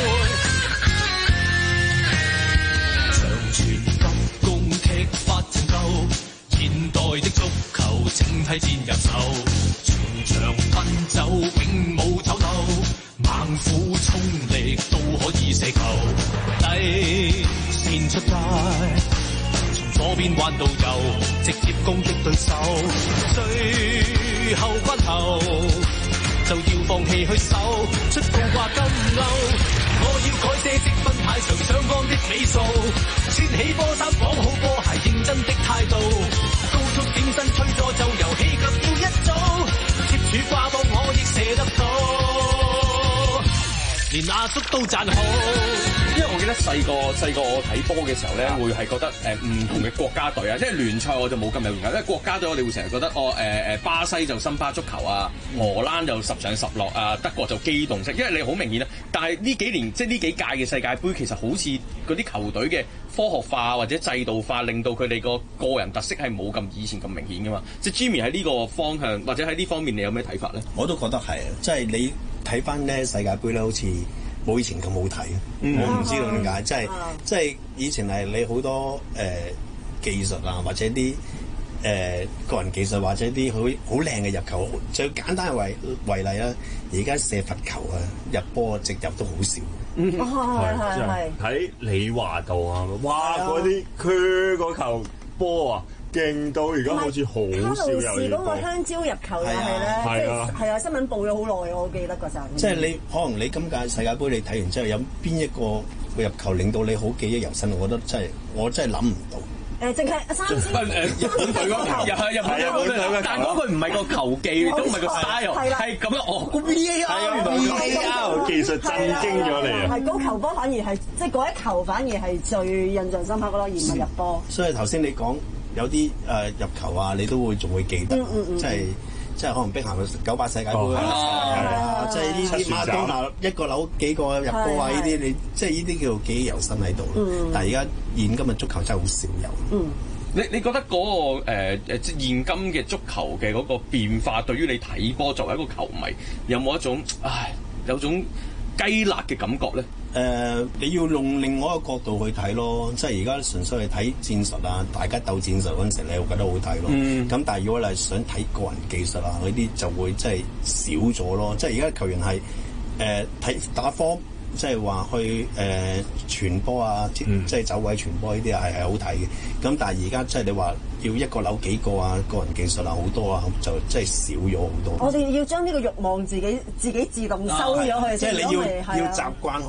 長傳急攻踢法陳舊，現代的足球整體戰入手，全場奔走永冇唞唞，猛虎衝力都可以射球，底線出界，從左邊彎到右，直接攻擊對手，最後關頭就要放棄去守，出到掛金鈎。我要改寫積分太長雙方的比數，穿起波衫綁好波鞋認真的態度，高速點身吹咗就遊戲腳要一組，貼柱掛網我亦射得到，連阿叔都讚好。 因為我記得細個細個我睇波嘅時候咧，會係覺得誒唔同嘅國家隊啊，即係聯賽我就冇咁有研究，因為國家隊我哋會成日覺得哦誒誒、呃、巴西就森巴足球啊，荷蘭就十上十落啊，德國就機動式，因為你好明顯啦。但係呢幾年即係呢幾屆嘅世界盃，其實好似嗰啲球隊嘅科學化或者制度化，令到佢哋個個人特色係冇咁以前咁明顯噶嘛。即係 Jimmy 喺呢個方向或者喺呢方面，你有咩睇法咧？ 我都覺得係，即係你睇翻咧世界盃咧，好似冇以前咁好睇，嗯、我唔知道點解，即係即係以前係你好多誒、呃、技術啊，或者啲誒、呃、個人技術，或者啲好好靚嘅入球，最簡單嘅為為例啦，而家射罰球啊，入波直入都好少。 嗯，係係係喺李華道啊，哇！嗰啲佢個球波啊！勁到而家好似好少有呢個。嗰個香蕉入球又係咧，即係係啊！新聞報咗好耐，我記得嗰陣。 即係你可能你今屆世界盃你睇完之後，有邊一個入球令到你好記憶猶新？我覺得真係我真係諗唔到。 誒，淨係三千。 誒日本隊嗰個，又係日本隊，但係嗰個唔係個球技，都唔係個 style，係咁樣哦。個 V A R，V A R 技術震驚咗你啊！ 係嗰球波反而係即係嗰一球反而係最印象深刻咯，而唔係入波。 所以頭先你講。有啲誒、呃、入球啊，你都會仲會記得，嗯嗯嗯、即係即係可能碧咸嘅九八世界盃啊，即係呢啲馬當拿一個扭幾個入波啊，呢啲你即係呢啲叫做記憶猶新喺度。嗯、但係而家現今嘅足球真係好少有。 嗯、你你覺得嗰、嗰個誒誒即係現今嘅足球嘅嗰個變化，對於你睇波作為一個球迷，有冇一種唉有種雞肋嘅感覺咧？ 誒、呃，你要用另外一個角度去睇咯，即係而家純粹係睇戰術啊，大家鬥戰術嗰陣時，你會覺得好睇咯。咁、嗯、但係如果你係想睇個人技術啊，嗰啲就會即係少咗咯。即係而家球員係誒睇打科，即係話去誒、呃、傳波啊，嗯、即係走位傳波呢啲係係好睇嘅。咁但係而家即係你話要一個扭幾個啊，個人技術啊好多啊，就即係少咗好多。 我哋要將呢個慾望自己自己自動收咗去。 即係你要要習慣去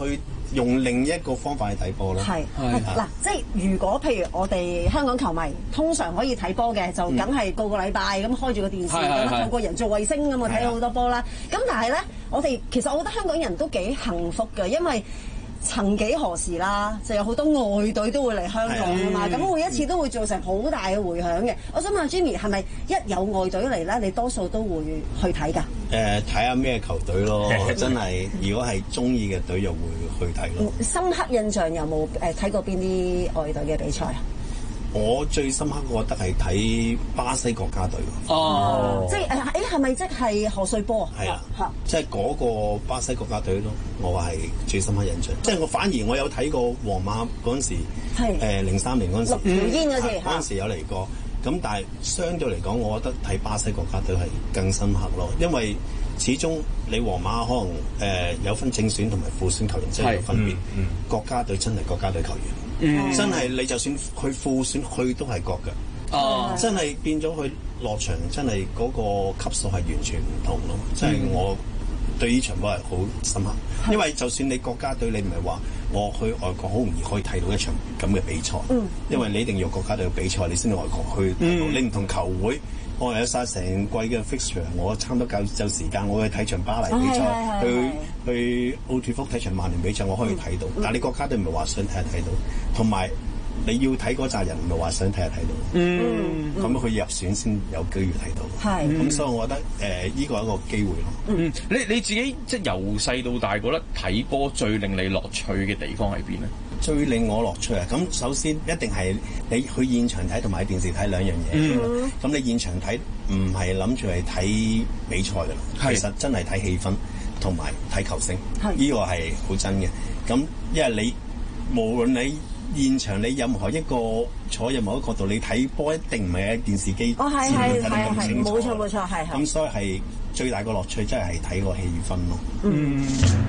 用另一個方法去睇波咯。 係嗱，即係如果譬如我哋香港球迷通常可以睇波嘅，就梗係個個禮拜咁開住個電視咁透過人造衛星咁啊睇好多波啦。咁但係咧，我哋其實我覺得香港人都幾幸福嘅，因為曾幾何時啦，就有好多外隊都會嚟香港㗎嘛，咁每一次都會造成好大嘅迴響嘅。我想問 Jimmy 係咪一有外隊嚟咧，你多數都會去睇㗎？ 誒，睇下咩球隊咯，真係如果係中意嘅隊，又會去睇咯。 深刻印象有冇誒睇過邊啲外隊嘅比賽啊？ 我最深刻覺得係睇巴西國家隊哦，即係誒誒係咪即係賀歲波啊？ 係啊，嚇，即係嗰個巴西國家隊咯，我話係最深刻印象。即係我反而我有睇過皇馬嗰陣時，誒零三年嗰陣時， 六條煙嗰次， 嗰陣時有嚟過。咁但係相對嚟講，我覺得睇巴西國家隊係更深刻咯，因為始終你皇馬可能誒、呃、有分正選同埋副選球員，即係有分別。嗯嗯、國家隊真係國家隊球員，嗯、真係你就算去副選去都係國嘅。哦，真係變咗去落場，真係嗰個級數係完全唔同咯。即係、嗯、我對呢場波係好深刻，嗯、因為就算你國家隊，你唔係話我去外國好容易可以睇到一場咁嘅比賽，嗯、因為你一定要國家隊嘅比賽，你先去外國去睇到。嗯、你唔同球會。我有晒成季嘅 fixture，我差唔多夠就時間，我去睇場巴黎比賽，哦、去去奧脱福睇場曼聯比賽，我可以睇到。嗯、但係你國家隊唔係話想睇下睇到，同埋你要睇嗰扎人唔係話想睇下睇到。嗯，咁佢入選先有機會睇到。係、嗯，咁所以我覺得誒，呢、呃呢個係一個機會咯。 嗯，你你自己即係由細到大覺得睇波最令你樂趣嘅地方喺邊咧？ 最令我樂趣啊！咁首先一定係你去現場睇同埋喺電視睇兩樣嘢。咁、嗯、你現場睇唔係諗住係睇比賽㗎啦，是其實真係睇氣氛同埋睇球星。呢是個係好真嘅。咁因為你無論你現場你任何一個坐任何一個角度，你睇波一定唔係喺電視機先睇得咁清楚。 冇錯冇錯，係係。 咁所以係最大個樂趣，真係係睇個氣氛咯。 嗯。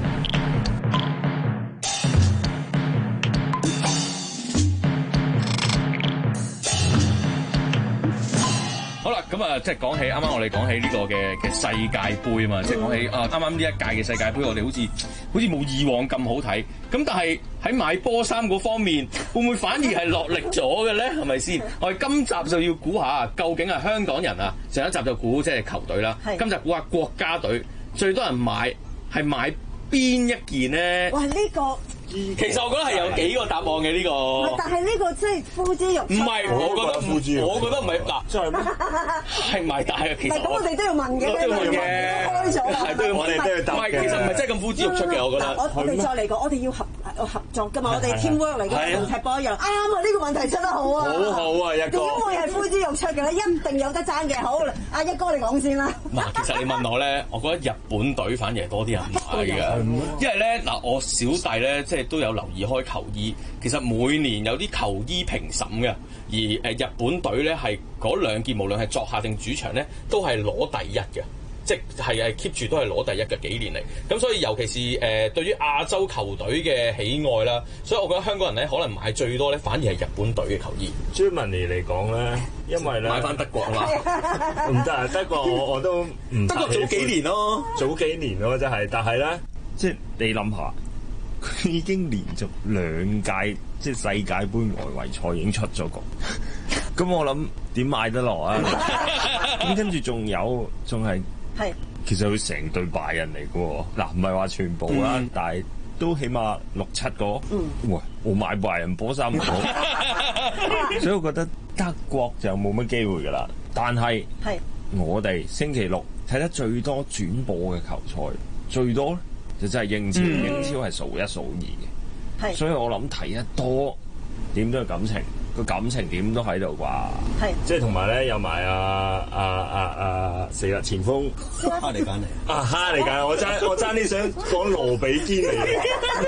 咁啊，即係講起啱啱我哋講起呢個嘅嘅世界盃啊嘛，即係講起啊啱啱呢一屆嘅世界盃，我哋好似好似冇以往咁好睇。咁但係喺買波衫嗰方面，會唔會反而係落力咗嘅咧？係咪先？我哋今集就要估下，究竟係香港人啊，上一集就估即係球隊啦，是今集估下國家隊最多人買係買邊一件咧？ 哇！呢、呢個其實我覺得係有幾個答案嘅呢、呢個， 但係呢個真係呼之欲出。 唔係，我覺得呼之欲出，我覺得唔係嗱， 真係咩？ 係咪？但係其實咁我哋都要問嘅， 都要問嘅，開咗啦，係我哋都要答嘅。唔係，其實唔係真係咁呼之欲出嘅，我覺得。 我我哋再嚟講，我哋要合合作㗎嘛，我哋 teamwork 嚟嘅，同踢波一樣。啱啊！呢個問題出得好啊， 好好啊，一哥。 點會係呼之欲出嘅咧？一定有得爭嘅。好，阿一哥你講先啦。 嗱，其實你問我咧，我覺得日本隊反而係多啲人買嘅，因為咧嗱，我小弟咧即係都有留意開球衣，其實每年有啲球衣評審嘅，而誒日本隊咧係嗰兩件，無論係作客定主場咧，都係攞第一嘅，即係係 keep 住都係攞第一嘅幾年嚟。咁所以尤其是誒、呃、對於亞洲球隊嘅喜愛啦，所以我覺得香港人咧可能買最多咧，反而係日本隊嘅球衣。 Germany 嚟講咧，因為咧買翻德國啊嘛， 唔得啊！德國我我都唔德國早幾年咯， 早幾年咯，真係。但係咧，即係你諗下。佢已經連續兩屆即係世界盃外圍賽已經出咗局，咁我諗點買得落啊？咁跟住仲有，仲係係其實佢成隊敗人嚟嘅喎，嗱唔係話全部啦，嗯、但係都起碼六七個。嗯，喂，我買敗人波衫唔好，所以我覺得德國就冇乜機會㗎啦。但係係我哋星期六睇得最多轉播嘅球賽，最多咧。就真係英超，嗯、英超係數一數二嘅，所以我諗睇得多點都係感情，個感情點都喺度啩。係，即係同埋咧，有埋阿阿阿阿四日前鋒哈利簡尼啊，哈利簡尼，我爭我爭啲想講羅比堅尼。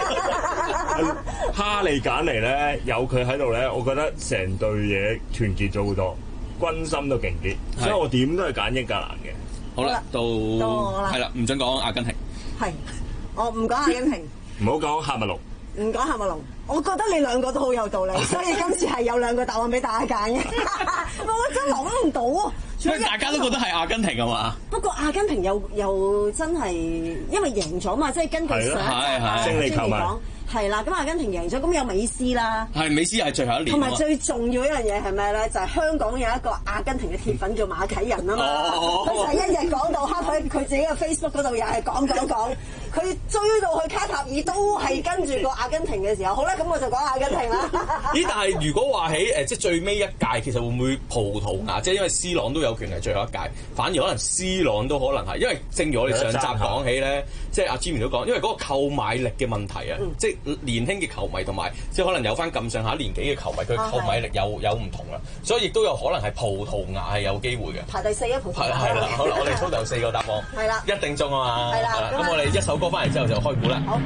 哈利簡尼咧，有佢喺度咧，我覺得成隊嘢團結咗好多，軍心都勁啲，所以我點都係揀英格蘭嘅。 好啦，到係啦，唔准講阿根廷。係。 我唔講阿根廷， 唔好講喀麥隆， 唔講喀麥隆。我覺得你兩個都好有道理，所以今次係有兩個答案俾大家揀嘅。我真諗唔到啊！ 所以大家都覺得係阿根廷啊嘛？ 不過阿根廷又又真係因為贏咗嘛，即係根據上一集先嚟講， 係啦，咁阿根廷贏咗，咁有美斯啦。 係美斯係最後一年。 同埋最重要一樣嘢係咩咧？就係、是、香港有一個阿根廷嘅鐵粉叫馬啟仁啊嘛。佢就、哦、一日講到黑，佢佢自己嘅 Facebook 嗰度又係講講講。佢追到去卡塔爾都係跟住個阿根廷嘅時候，好啦，咁我就講阿根廷啦。 咦？但係如果話喺誒即係最尾一屆，其實會唔會葡萄牙？即係因為 C 朗都有權係最後一屆，反而可能 C 朗都可能係，因為正如我哋上集講起咧，即係阿 Jimmy 都講，因為嗰個購買力嘅問題啊，嗯、即係年輕嘅球迷同埋即係可能有翻咁上下年紀嘅球迷，佢購買力有有唔同啦，所以亦都有可能係葡萄牙係有機會嘅。 排第四啊，葡萄牙。 係啦，好啦，我哋粗頭四個答案。係啦，一定中啊嘛。係啦，咁我哋一首歌翻嚟之後就開估啦。好。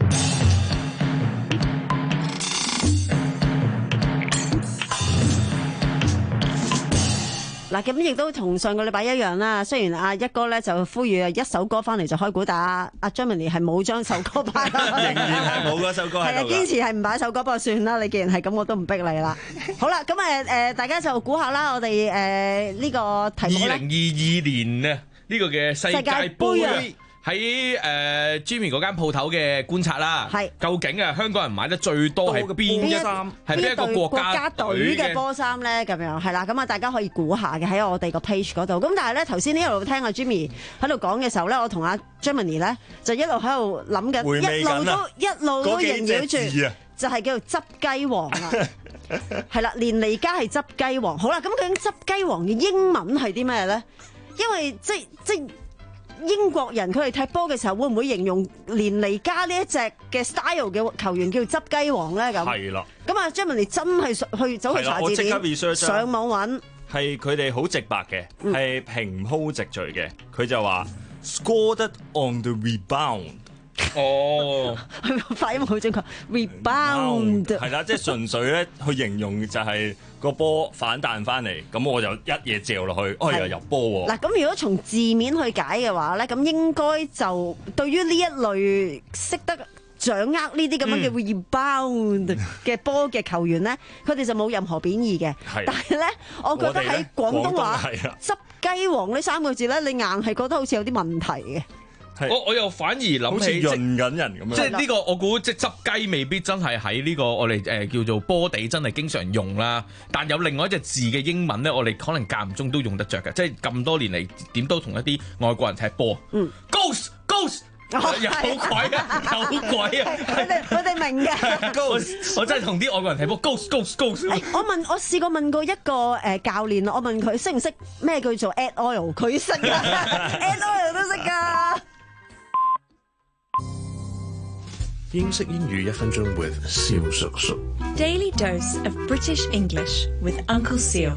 嗱，咁亦都同上個禮拜一樣啦。雖然阿一哥咧就呼籲一首歌翻嚟就開估，但阿阿 Germany 係冇將首歌擺， 仍然係冇嗰首歌喺度。係啊， 堅持係唔擺首歌，不過算啦。你既然係咁，我都唔逼你啦。好啦，咁誒誒，大家就估下啦。我哋誒呢個題目咧， 二零二二年啊，呢個嘅世界盃。喺誒、呃、Jimmy 嗰間鋪頭嘅觀察啦，係究竟啊香港人買得最多係邊一衫？係邊一個國家隊嘅波衫咧？咁樣係啦，咁啊大家可以估下嘅喺我哋個 page 嗰度。咁但係咧頭先呢一路聽阿 Jimmy 喺度講嘅時候咧，我同阿 Germany 咧就一路喺度諗緊，一路都一路都縈繞住，就係叫做執雞王啊！係啦，連尼加係執雞王。好啦，咁究竟執雞王嘅英文係啲咩咧？因為即即。英國人佢哋踢波嘅時候會唔會形容連尼加呢一隻嘅 style 嘅球員叫執雞王咧？咁係啦。咁啊 Germany 真係去走去查字典，上網揾係佢哋好直白嘅，係、嗯、平鋪直敍嘅。佢就話 scored on the rebound。 哦， 發音好正確 ，rebound 係啦，即係純粹咧去形容就係個波反彈翻嚟，咁我就一嘢嚼落去，哦又入波喎。嗱， 咁如果從字面去解嘅話咧，咁應該就對於呢一類識得掌握呢啲咁樣嘅 rebound 嘅波嘅球員咧，佢哋就冇任何貶義嘅。但係咧，我覺得喺廣東話執雞王呢三個字咧，你硬係覺得好似有啲問題嘅。 我我又反而諗起潤緊人咁樣， 即係呢個我估即係執雞未必真係喺呢個我哋誒、呃、叫做波地真係經常用啦，但有另外一隻字嘅英文咧，我哋可能間唔中都用得着嘅，即係咁多年嚟點都同一啲外國人踢波。嗯 ，Ghost Ghost 有鬼啊有鬼啊！ 佢哋佢哋明嘅。 Ghost 我真係同啲外國人踢波 Ghost Ghost Ghost。 我問我試過問過一個誒教練，我問佢識唔識咩叫做 add oil， 佢識㗎，add oil 都識㗎。 英式英語一分鐘 with 蕭叔叔。 Daily dose of British English with Uncle Seal。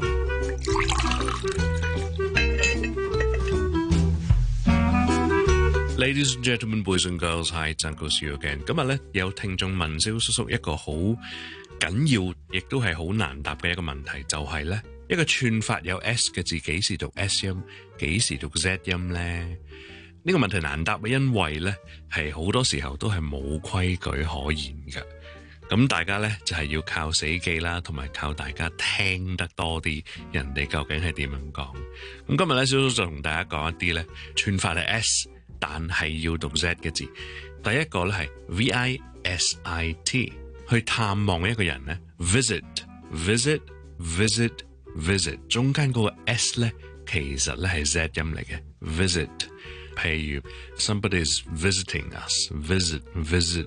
Ladies and gentlemen, boys and girls, hi, it's Uncle Seal again。今日咧有聽眾問蕭叔叔一個好緊要，亦都係好難答嘅一個問題，就係咧一個串法有 S 嘅字幾時讀 S 音，幾時讀 Z 音咧？呢個問題難答，因為咧係好多時候都係冇規矩可言嘅。咁大家咧就係要靠死記啦，同埋靠大家聽得多啲人哋究竟係點樣講。咁今日咧，小叔就同大家講一啲咧串法係 S， 但係要讀 Z 嘅字。第一個咧係 V I S I T， 去探望一個人咧 visit visit visit visit， 中間嗰個 S 咧其實咧係 Z 音嚟嘅 visit。譬如 somebody is visiting us， visit visit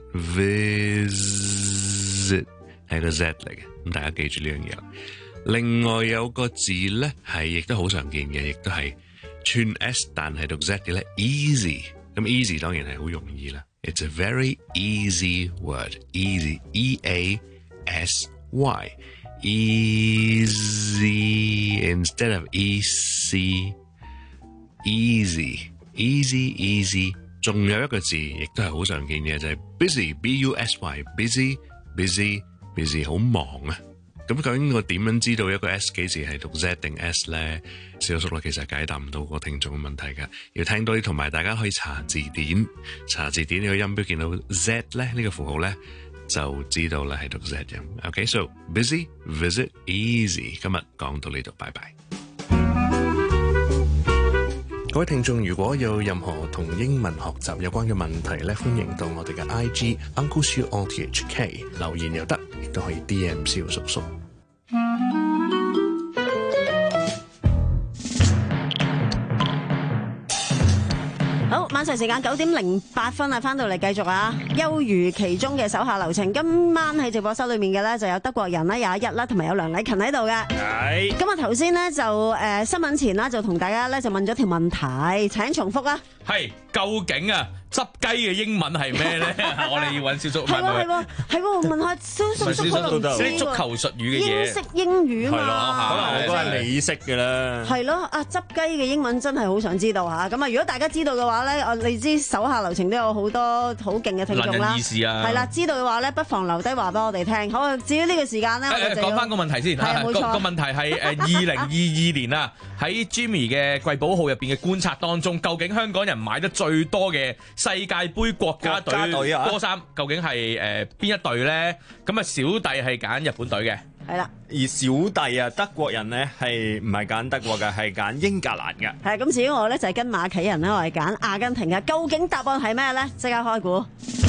visit 係個 Z 嚟嘅，咁大家記住呢樣嘢啦。另外有個字咧係亦都好常見嘅，亦都係串 S 但係讀 Z 嘅咧 easy， 咁 easy 當然係好容易啦。It's a very easy word， easy E A S Y easy instead of E C easy。Easy, easy， 仲有一個字，亦都係好常見嘅，就係、是、busy, B U S Y，busy, busy, busy， 好忙啊！咁究竟我點樣知道一個 S 幾時係讀 Z 定 S 咧？小叔咧其實解答唔到個聽眾嘅問題㗎，要聽多啲，同埋大家可以查字典，查字典呢個音標見到 Z 咧呢、這個符號咧，就知道咧係讀 Z 音。OK，so、okay, busy, visit, easy， 今日講到呢度，拜拜。 各位聽眾，如果有任何同英文學習有關嘅問題咧，歡迎到我哋嘅 I G Uncle Siu O T H K 留言又得，亦都可以 D M 蕭叔叔。 好，晚上時間九點零八分啊，翻到嚟繼續啊，休如其中嘅手下留情。今晚喺直播室裏面嘅咧就有德國人啦、廿一啦，同埋有梁禮勤喺度嘅。係。咁啊頭先咧就誒、呃、新聞前啦，就同大家咧就問咗條問題，請重複啊。係，究竟啊執雞嘅英文係咩咧？我哋要揾小叔問佢。係喎係喎，問下小叔叔可能知喎。啲足球術語嘅嘢。英式英語嘛。係咯，可能我都係你識嘅啦。係咯，啊執雞嘅英文真係好想知道嚇。咁啊，如果大家知道嘅話咧，我你知手下留情都有好多好勁嘅聽眾啦。能人異士啊。係啦，知道嘅話咧，不妨留低話俾我哋聽。好，至於呢個時間咧，我哋講翻個問題先。係冇錯。個問題係誒二零二二年啊，喺 Jimmy 嘅貴寶號入邊嘅觀察當中，究竟香港人買得最多嘅世界盃國家隊波衫，究竟係誒邊一隊咧？咁啊，小弟係揀日本隊嘅，係啦。而小弟啊，德國人咧係唔係揀德國嘅，係揀英格蘭嘅。係咁，至於我咧就係跟馬啟仁啦，我係揀阿根廷嘅。究竟答案係咩咧？即刻開估。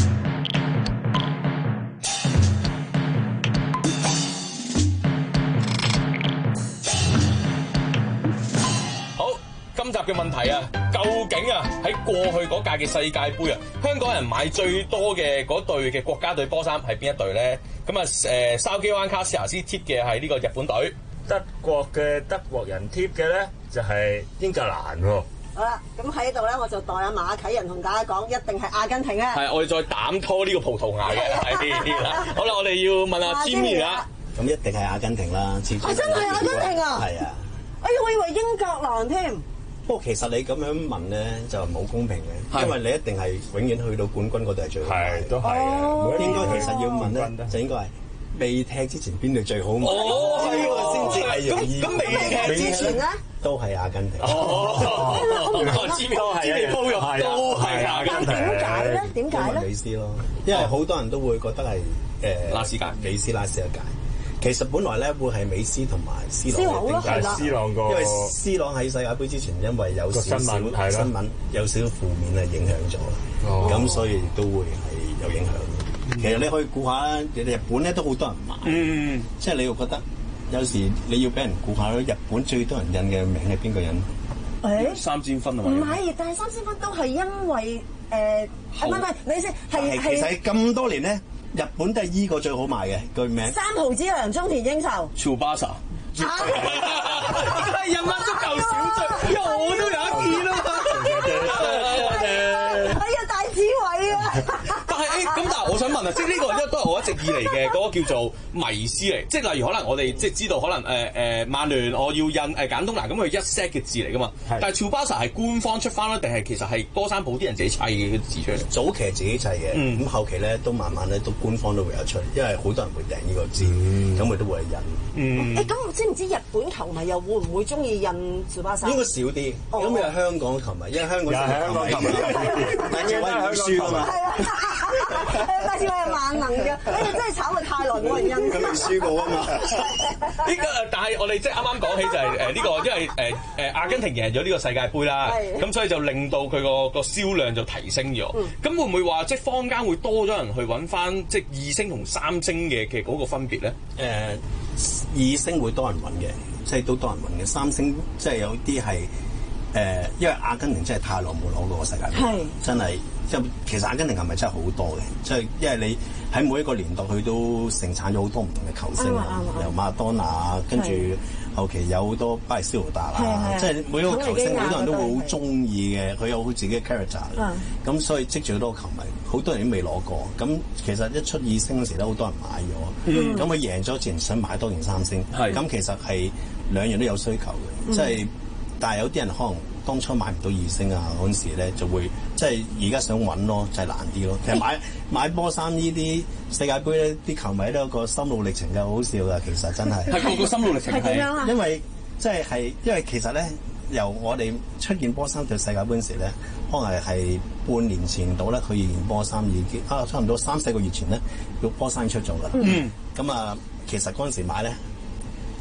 今集嘅問題啊，究竟啊喺過去嗰屆嘅世界盃啊，香港人買最多嘅嗰隊嘅國家隊波衫係邊一隊咧？咁啊誒，筲箕灣卡斯亞斯貼嘅係呢個日本隊，德國嘅德國人貼嘅咧就係英格蘭喎。好啦，咁喺度咧，我就代阿馬啟仁同大家講，一定係阿根廷啊！係，我哋再膽拖呢個葡萄牙嘅，係啦。好啦，我哋要問下 Jimmy 啦。咁一定係阿根廷啦，始終。啊，真係阿根廷啊！係啊。哎呀，我以為英格蘭添。不過其實你咁樣問咧就冇公平嘅，因為你一定係永遠去到冠軍嗰隊係最好。係都係啊！應該其實要問咧，就應該係未踢之前邊隊最好賣？哦，係喎，先至係容易。咁咁未踢之前咧，都係阿根廷。哦，我知邊個係啊？都係阿根廷。點解咧？點解咧？美斯咯，因為好多人都會覺得係誒拉斯界，美斯拉斯一屆。其實本來咧會係美斯同埋 C 朗嘅，但係 C 朗個，因為 C 朗喺世界盃之前因為有少少新聞，有少少負面係影響咗，咁所以都會係有影響。其實你可以估下，你哋日本咧都好多人買，嗯，即係你會覺得有時你要俾人估下，日本最多人印嘅名係邊個人？誒，三千分啊嘛？唔係，但係三千分都係因為誒，唔係唔係，你先係係。其實咁多年咧。日本都係依個最好賣嘅句名，三浦知良、中田英壽、喬巴薩，係人物足球小將，因為我都有一件啊嘛，哎呀大紫偉啊！但係誒咁，但係我想問啊，即係呢個一都係我一直以嚟嘅嗰個叫做迷思嚟，即係例如可能我哋即係知道可能誒誒曼聯我要印誒簡東拿，咁佢一 set 嘅字嚟噶嘛，但係喬巴薩係官方出翻啦，定係其實係波衫鋪啲人自己砌嘅字出嚟？早期係自己砌嘅，咁、嗯、後期咧都慢慢咧都官方都會有出，因為好多人會訂呢個字，咁佢、嗯、都會印。嗯，誒咁、欸、知唔知日本球迷又會唔會中意印喬巴薩？應該少啲，咁又係香港球迷，因為香港香港球迷，但係志偉唔輸㗎嘛。但係志偉係萬能嘅，你哋真係炒佢太耐冇人印。佢未輸過啊嘛。呢個但係我哋即係啱啱講起就係誒呢個，因為誒誒阿根廷贏咗呢個世界盃啦，咁所以就令到佢個個銷量就提升咗。咁、嗯、會唔會話即係坊間會多咗人去揾翻即係二星同三星嘅嘅嗰個分別咧？誒、呃。二星會多人揾嘅，即係都多人揾嘅。三星即係有啲係誒，因為阿根廷真係太耐冇攞過世界盃，係真係。即係其實阿根廷係咪真係好多嘅？即係因為你喺每一個年代佢都盛產咗好多唔同嘅球星啊，由馬多納跟住後期有好多巴黎斯圖達啦，即係每一個球星好多人都會好中意嘅，佢有佢自己嘅 character。咁所以積住好多球迷，好多人都未攞過。咁其實一出二星嗰時咧，好多人買咗。咁佢、嗯、贏咗自然想買多件三星。咁是其實係兩樣都有需求嘅，即係、嗯、但係有啲人可能當初買唔到二星啊嗰陣時咧，就會即係而家想揾咯，就係、是、難啲咯。其實買買波衫呢啲世界盃咧，啲球迷都有個心路歷程嘅，好笑㗎。其實真係係個個心路歷程係點樣啊？因為即係係因為其實咧，由我哋出件波衫對世界盃嗰時咧，可能係半年前到咧，佢件波衫已經啊，差唔多三四個月前咧，個波衫出咗㗎啦。嗯，咁啊，其實嗰陣時買咧。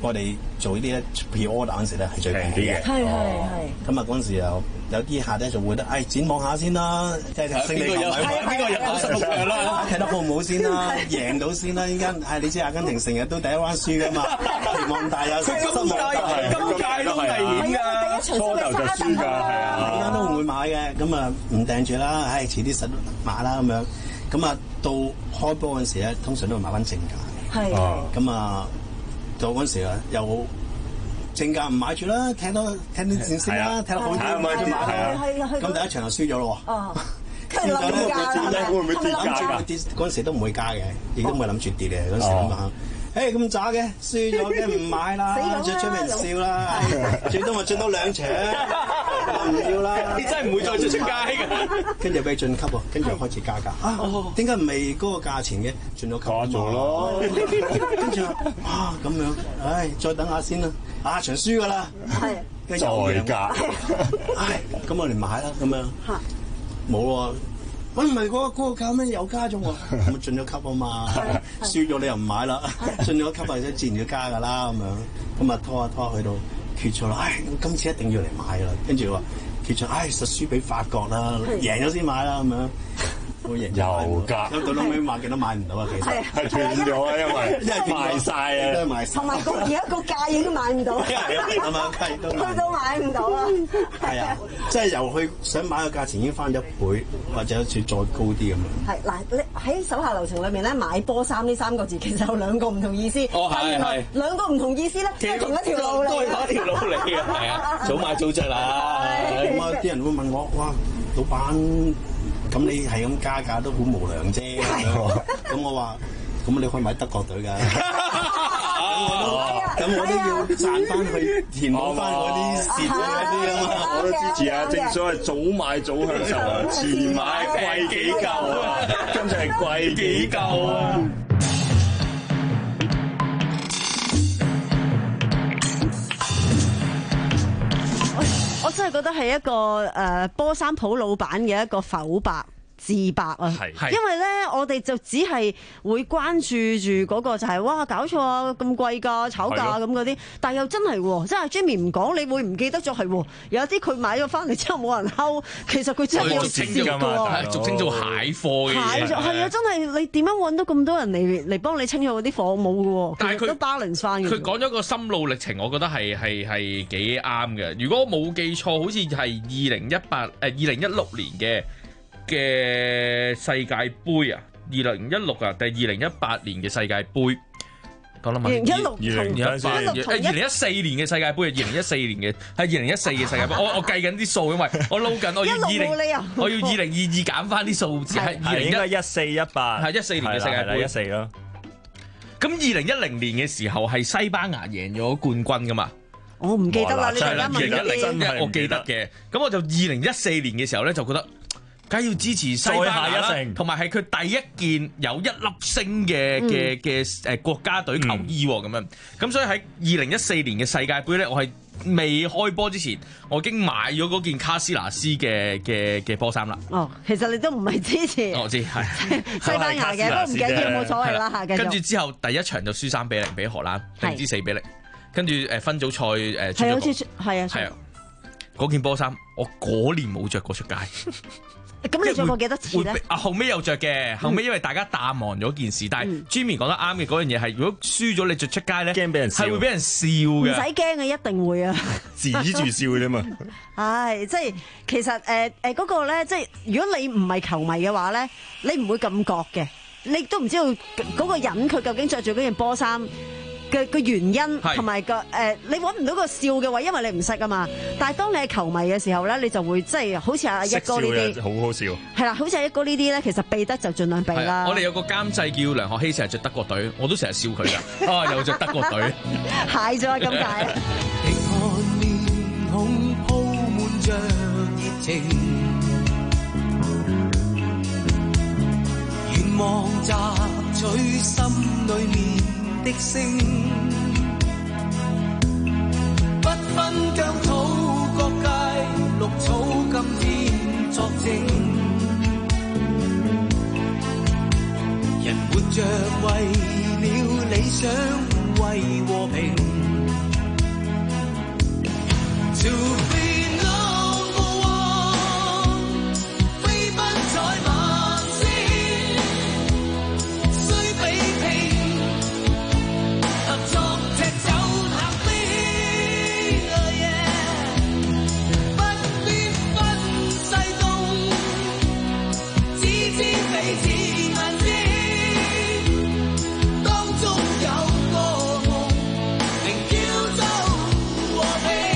我哋做呢啲咧 pre-order 嗰陣時咧係最平啲嘅。 係係係。 咁啊嗰陣時又有啲客咧就會得，誒展望下先啦，即係勝利球迷邊個入到十六強啦，睇得好唔好先啦，贏到先啦。依家係你知阿根廷成日都第一彎輸㗎嘛，期望大有失望大， 今屆都危險㗎， 初頭就輸㗎，係啊，而家都唔會買嘅，咁啊唔訂住啦，唉遲啲實買啦咁樣。咁啊到開波嗰陣時咧，通常都會買翻正價嘅，係咁啊到嗰陣時啊又。正價唔買住啦，聽到聽啲先先啦，聽到好啲買就買啦。咁第一場就輸咗咯喎。哦，輸咗咧，會唔會跌價？跌嗰陣時都唔會加嘅，亦都唔會諗住跌嘅嗰陣時諗下。誒咁渣嘅，輸咗嘅唔買啦，再出面笑啦，最多咪進到兩場，唔要啦。 你真係唔會再出出街㗎。 跟住俾晉級喎，跟住開始加價。啊，點解唔係嗰個價錢嘅？進咗級加咗咯。跟住啊咁樣，唉，再等下先啦。下場輸㗎啦，係再加。唉，咁我哋買啦，咁樣冇喎。喂，唔係嗰個嗰個價咩？又加咗喎，咁咪進咗級啊嘛，輸咗你又唔買啦，進咗級或者自然要加㗎啦，咁樣，咁啊拖下拖下去到決賽啦，唉，今次一定要嚟買啦，跟住話決賽，唉，實輸俾法國啦，贏咗先買啦，咁樣。又加，有到老尾買極都買唔到啊！其實係斷咗啊，因為因為賣曬啊，都係賣曬。同埋個而家個價已經買唔到，係嘛？佢都買唔到啦。係啊，即係由佢想買嘅價錢已經翻一倍，或者好似再高啲咁樣。係嗱，你喺手下留情裏面咧，買波衫呢三個字其實有兩個唔同意思。哦，係係。兩個唔同意思咧，都係同一條路嚟。都係同一條路嚟嘅，係啊，早買早著啦。咁啊，啲人會問我：哇，老闆。咁你係咁加價都好無良啫，咁我話，咁你可以買德國隊㗎，咁我都要賺翻去填補翻嗰啲蝕嗰啲啊嘛，我都支持啊！正所謂早買早享受啊，遲買貴幾嚿啊，今次係貴幾嚿啊！ 我真係覺得係一個誒波衫鋪老闆嘅一個剖白自白啊！因為咧我哋就只係會關注住嗰個就係、是、哇搞錯啊咁貴㗎炒價咁嗰啲，但係又真係喎，即係 Jimmy 唔講，你會唔記得咗係喎？有啲佢買咗翻嚟之後冇人睺，其實佢真係有蝕㗎喎， 俗稱做蟹貨嘅嘢。 蟹係啊，真係你點樣揾到咁多人嚟嚟幫你清咗嗰啲貨冇㗎喎？但係佢都 balance 翻嘅。 佢講咗個心路歷程，我覺得係係係幾啱嘅。如果冇記錯，好似係二零一八誒二零一六年嘅。嘅世界盃啊，二零一六啊，定係二零一八年嘅世界盃？講得問。二零一六、二零一八、二零一四年嘅世界盃啊，二零一四年嘅係二零一四嘅世界盃。我我計緊啲數，因為我撈緊，我要二零，我要二零二二減翻啲數字，係二零一四一八，係一四年嘅世界盃，一四咯。咁二零一零年嘅時候係西班牙贏咗冠軍噶嘛？ 我唔記得啦， 呢個二零一零真係我記得嘅。咁我就二零一四年嘅時候咧，就覺得。梗係要支持西班牙啦，同埋係佢第一件有一粒星嘅嘅嘅誒國家隊球衣咁樣，咁所以喺二零一四年嘅世界盃咧，我係未開波之前，我已經買咗嗰件卡斯拿斯嘅嘅嘅波衫啦。哦， 其實你都唔係支持， 我知係西班牙嘅，都唔緊要，冇所謂啦嚇。 跟住之後第一場就輸三比零俾荷蘭，定之四比零。跟住誒分組賽誒出咗局， 係啊係啊， 嗰件波衫我嗰年冇着過出街。 咁你着過幾多次咧？ 啊，後尾有着嘅，後尾因為大家淡忘咗件事，但係 Jimmy 講得啱嘅嗰樣嘢係，如果輸咗你着出街咧，驚俾人笑，係會俾人笑嘅。 唔使驚嘅，一定會啊！ 指住笑啫嘛。 唉，即係其實誒誒嗰個咧，即係如果你唔係球迷嘅話咧，你唔會咁覺嘅，你都唔知道嗰個人佢究竟着住嗰件波衫嘅個原因同埋個誒，你揾唔到個笑嘅位，因為你唔識啊嘛。但係當你係球迷嘅時候咧，你就會即係好似阿一哥呢啲， 好好笑。 係啦，好似阿一哥呢啲咧，其實避得就盡量避啦。 我哋有個監製叫梁學希，成日着德國隊，我都成日笑佢㗎。啊，又着德國隊， 蟹咗咁解。 凝看面孔鋪滿着熱情，願望摘取心裏面的聲，不分疆土各界，綠草今天作證。人活着為了理想為和平。To be number one， 飛奔在萬千，須比拼，合作踢走客邊。不必分西東，只知彼此眼睛，當中有個夢，名叫做和平。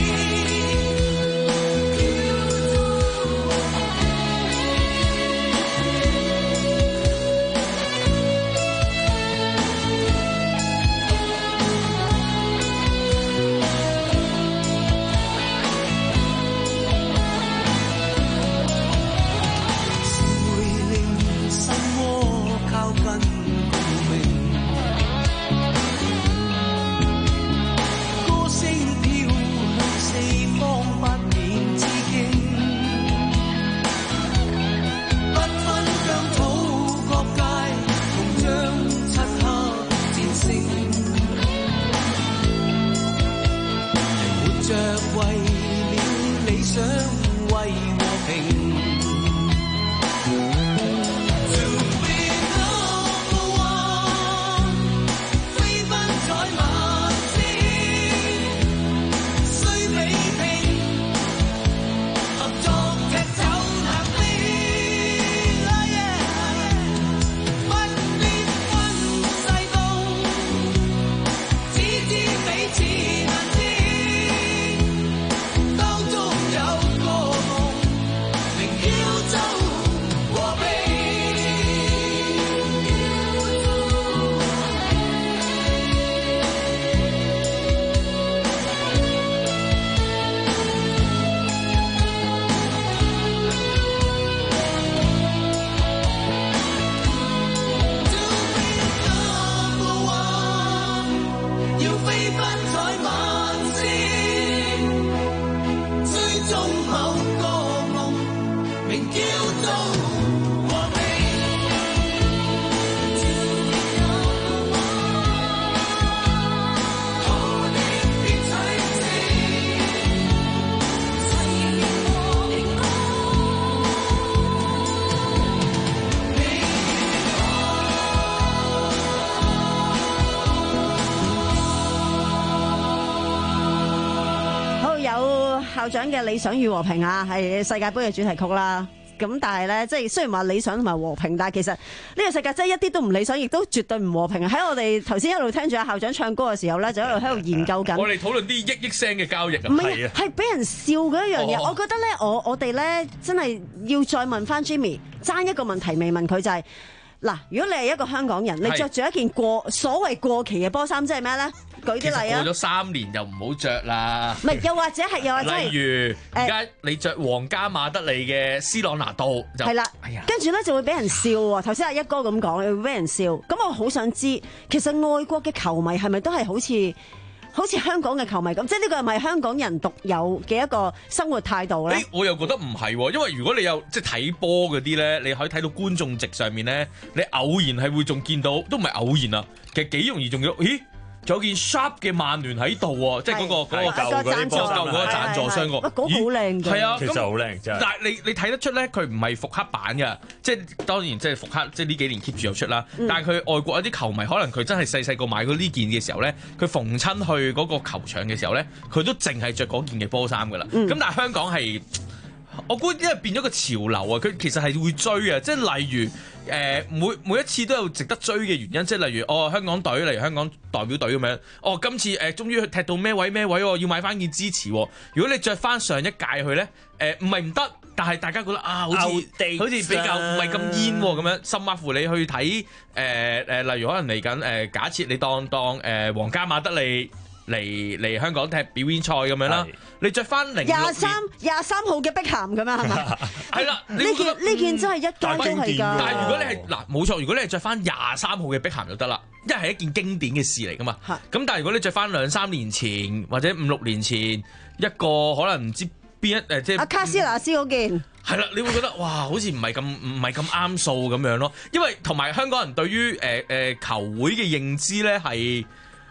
校長嘅理想與和平啊，係世界盃嘅主題曲啦。咁但係咧，即係雖然話理想同埋和平，但係其實呢個世界真係一啲都唔理想，亦都絕對唔和平啊！喺我哋頭先一路聽住阿校長唱歌嘅時候咧，就一路喺度研究緊。我哋討論啲億億聲嘅交易啊， 唔係啊，係俾人笑嗰一樣嘢。哦、我覺得咧，我我哋咧真係要再問翻 Jimmy， 爭一個問題未問佢就係、是、嗱，如果你係一個香港人，你着住一件過所謂過期嘅波衫，即係咩咧？舉啲例啊！ 過咗三年就唔好着啦。 唔係，又或者係，又或者係。 例如而家你着皇家馬德里嘅斯朗拿度就係啦。哎呀， 跟住咧就會俾人笑喎。頭先阿一哥咁講，會俾人笑。咁我好想知，其實外國嘅球迷係咪都係好似好似香港嘅球迷咁？即係呢個係咪香港人獨有嘅一個生活態度咧？ 誒，我又覺得唔係喎，因為如果你有即係睇波嗰啲咧，你可以睇到觀眾席上面咧，你偶然係會仲見到，都唔係偶然啊，其實幾容易仲要，咦？仲有件 Sharp 嘅曼聯喺度喎，即係嗰個嗰個舊嗰啲波舊嗰個贊助商個， 嗰個好靚嘅， 係啊， 其實好靚真係。 但係你你睇得出咧，佢唔係復刻版嘅，即係當然即係復刻，即係呢幾年 keep 住有出啦。嗯、但係佢外國一啲球迷，可能佢真係細細個買過呢件嘅時候咧，佢逢親去嗰個球場嘅時候咧，佢都淨係着嗰件嘅波衫㗎啦。咁、嗯、但係香港係。我估因為變咗個潮流啊，佢其實係會追啊，即係例如誒、呃、每每一次都有值得追嘅原因，即係例如哦香港隊，例如香港代表隊咁樣，哦今次誒、呃、終於踢到咩位咩位喎，要買翻件支持喎。如果你着翻上一屆去咧，誒唔係唔得，但係大家覺得啊好似好似比較唔係咁煙喎咁樣，甚至乎你去睇誒誒，例如可能嚟緊誒，假設你當當誒皇家馬德里。嚟嚟香港踢表演賽咁樣啦，你着翻零廿三廿三號嘅碧咸咁樣係咪？係啦，呢件呢件真係一間都係㗎。 但係如果你係嗱冇錯，如果你係着翻廿三號嘅碧咸就得啦，因為係一件經典嘅事嚟㗎嘛。咁但係如果你着翻兩三年前或者五六年前一個可能唔知邊一誒即係阿卡斯拿斯嗰件。 係啦，你會覺得哇，好似唔係咁唔係咁啱數咁樣咯。因為同埋香港人對於誒誒球會嘅認知咧係。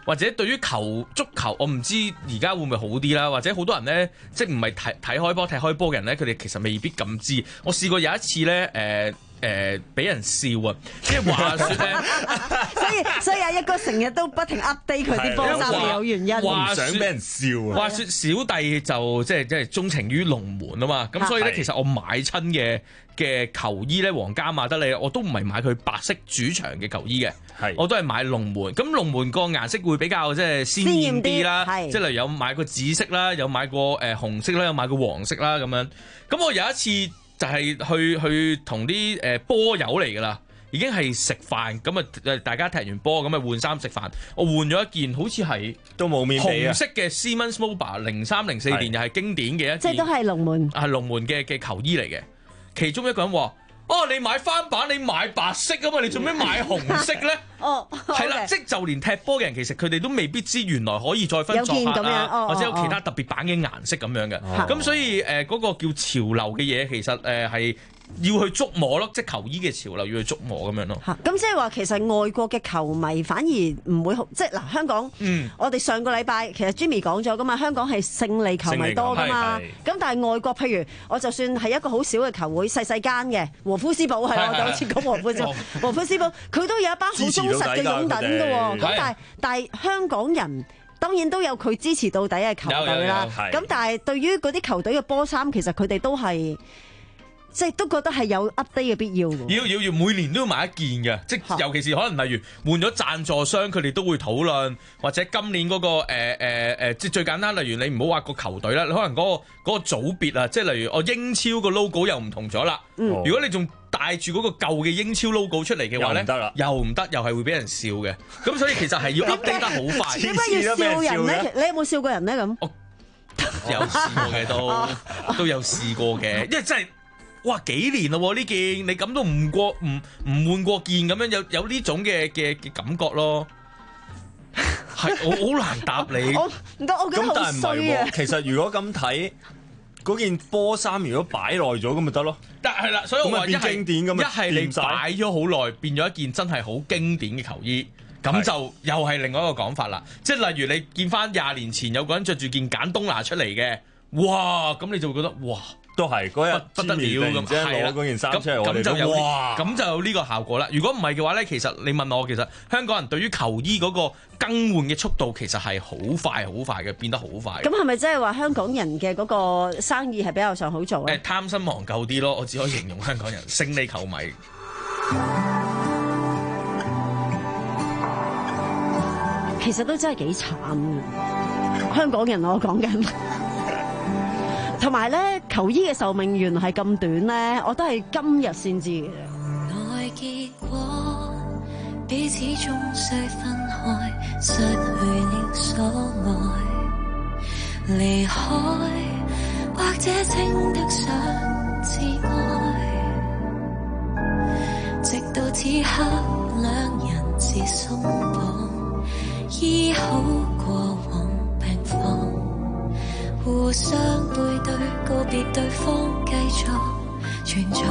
或者對於球足球，我唔知而家會唔會好啲啦。或者好多人咧，即係唔係睇睇開波、踢開波嘅人咧，佢哋其實未必咁知。我試過有一次咧，誒、呃。誒俾、呃、人笑啊！即係話説咧， 所以所以阿一哥成日都不停 update 佢啲波衫係有原因。 話想俾人笑啊！ 話説小弟就即係即係鐘情於龍門啊嘛，咁所以咧其實我買親嘅嘅球衣咧，皇家馬德里我都唔係買佢白色主場嘅球衣嘅，我都係買龍門。咁龍門個顏色會比較即係鮮豔啲啦，即係例如有買過紫色啦，有買過誒紅色啦，有買過黃色啦咁樣。咁我有一次，就係去去同啲誒波友嚟㗎啦，已經係食飯咁啊！誒大家踢完波咁啊換衫食飯，我換咗一件好似係都冇面俾啊！ 紅色嘅 Siemens Mobile 零三零四年又係經典嘅一件， 即係都係龍門， 係龍門嘅嘅球衣嚟嘅。其中一個人話：哦，你買翻版，你買白色啊嘛，你做咩買紅色咧？ 哦， 係啦，即係就連踢波嘅人，其實佢哋都未必知原來可以再分作客啊， 哦、 或者有其他特別版嘅顏色咁樣嘅。咁、哦、所以誒嗰、呃那個叫潮流嘅嘢，其實誒係。呃要去捉摸咯，即係球衣嘅潮流要去捉摸咁樣咯。 咁即係話其實外國嘅球迷反而唔會好，即係嗱香港，嗯、我哋上個禮拜其實 Jimmy 講咗噶嘛，香港係勝利球迷多噶嘛。咁但係外國譬如我就算係一個好少嘅球會，細細間嘅和夫斯堡係我哋好似講和夫斯堡，和夫斯堡佢都有一班好忠實嘅擁躉嘅喎。咁但係但係香港人。當然都有佢支持到底嘅球隊啦。咁但係對於嗰啲球隊嘅波衫，其實佢哋都係。即係都覺得係有 update 嘅必要嘅， 要要要每年都要買一件嘅，即係尤其是可能例如換咗贊助商，佢哋都會討論，或者今年嗰、嗰個誒誒誒，即係最簡單，例如你唔好話個球隊啦，你可能嗰、嗰個嗰、嗰個組別啊，即係例如我英超個 logo 又唔同咗啦。嗯、如果你仲帶住嗰個舊嘅英超 logo 出嚟嘅話咧，又唔得，又係會俾人笑嘅。咁所以其實係要 update 得好快。 點解要笑人咧？你有冇笑過人咧？咁有試過嘅都都有試過嘅，因為真係。哇！幾年咯呢件，你咁都唔過唔唔換過件咁樣，有有呢種嘅嘅嘅感覺咯，係我好難答你。 我唔得，我覺得好衰啊。 其實如果咁睇，嗰件波衫如果擺耐咗咁咪得咯。 但係啦，所以我話一係經典咁一係你擺咗好耐，變咗一件真係好經典嘅球衣，咁就又係另外一個講法啦。即係例如你見翻廿年前有個人着住件簡東拿出嚟嘅，哇！咁你就會覺得哇！ 都係嗰日不得了咁，係啦， 攞嗰件衫出嚟， 咁就有哇， 咁就有呢個效果啦。如果唔係嘅話咧，其實你問我，其實香港人對於球衣嗰個更換嘅速度其實係好快好快嘅，變得好快。 咁係咪即係話香港人嘅嗰個生意係比較上好做咧？ 誒，貪新忘舊啲咯，我只可以形容香港人勝利球迷。 其實都真係幾慘嘅，香港人我講緊。同埋咧，球衣嘅壽命原來係咁短咧，我都係今日先知嘅。 愛結果，彼此終須分開，失去了所愛，離開或者稱得上摯愛，直到此刻兩人是鬆綁，醫好過往病況。互相背對，告別對方，繼續存在。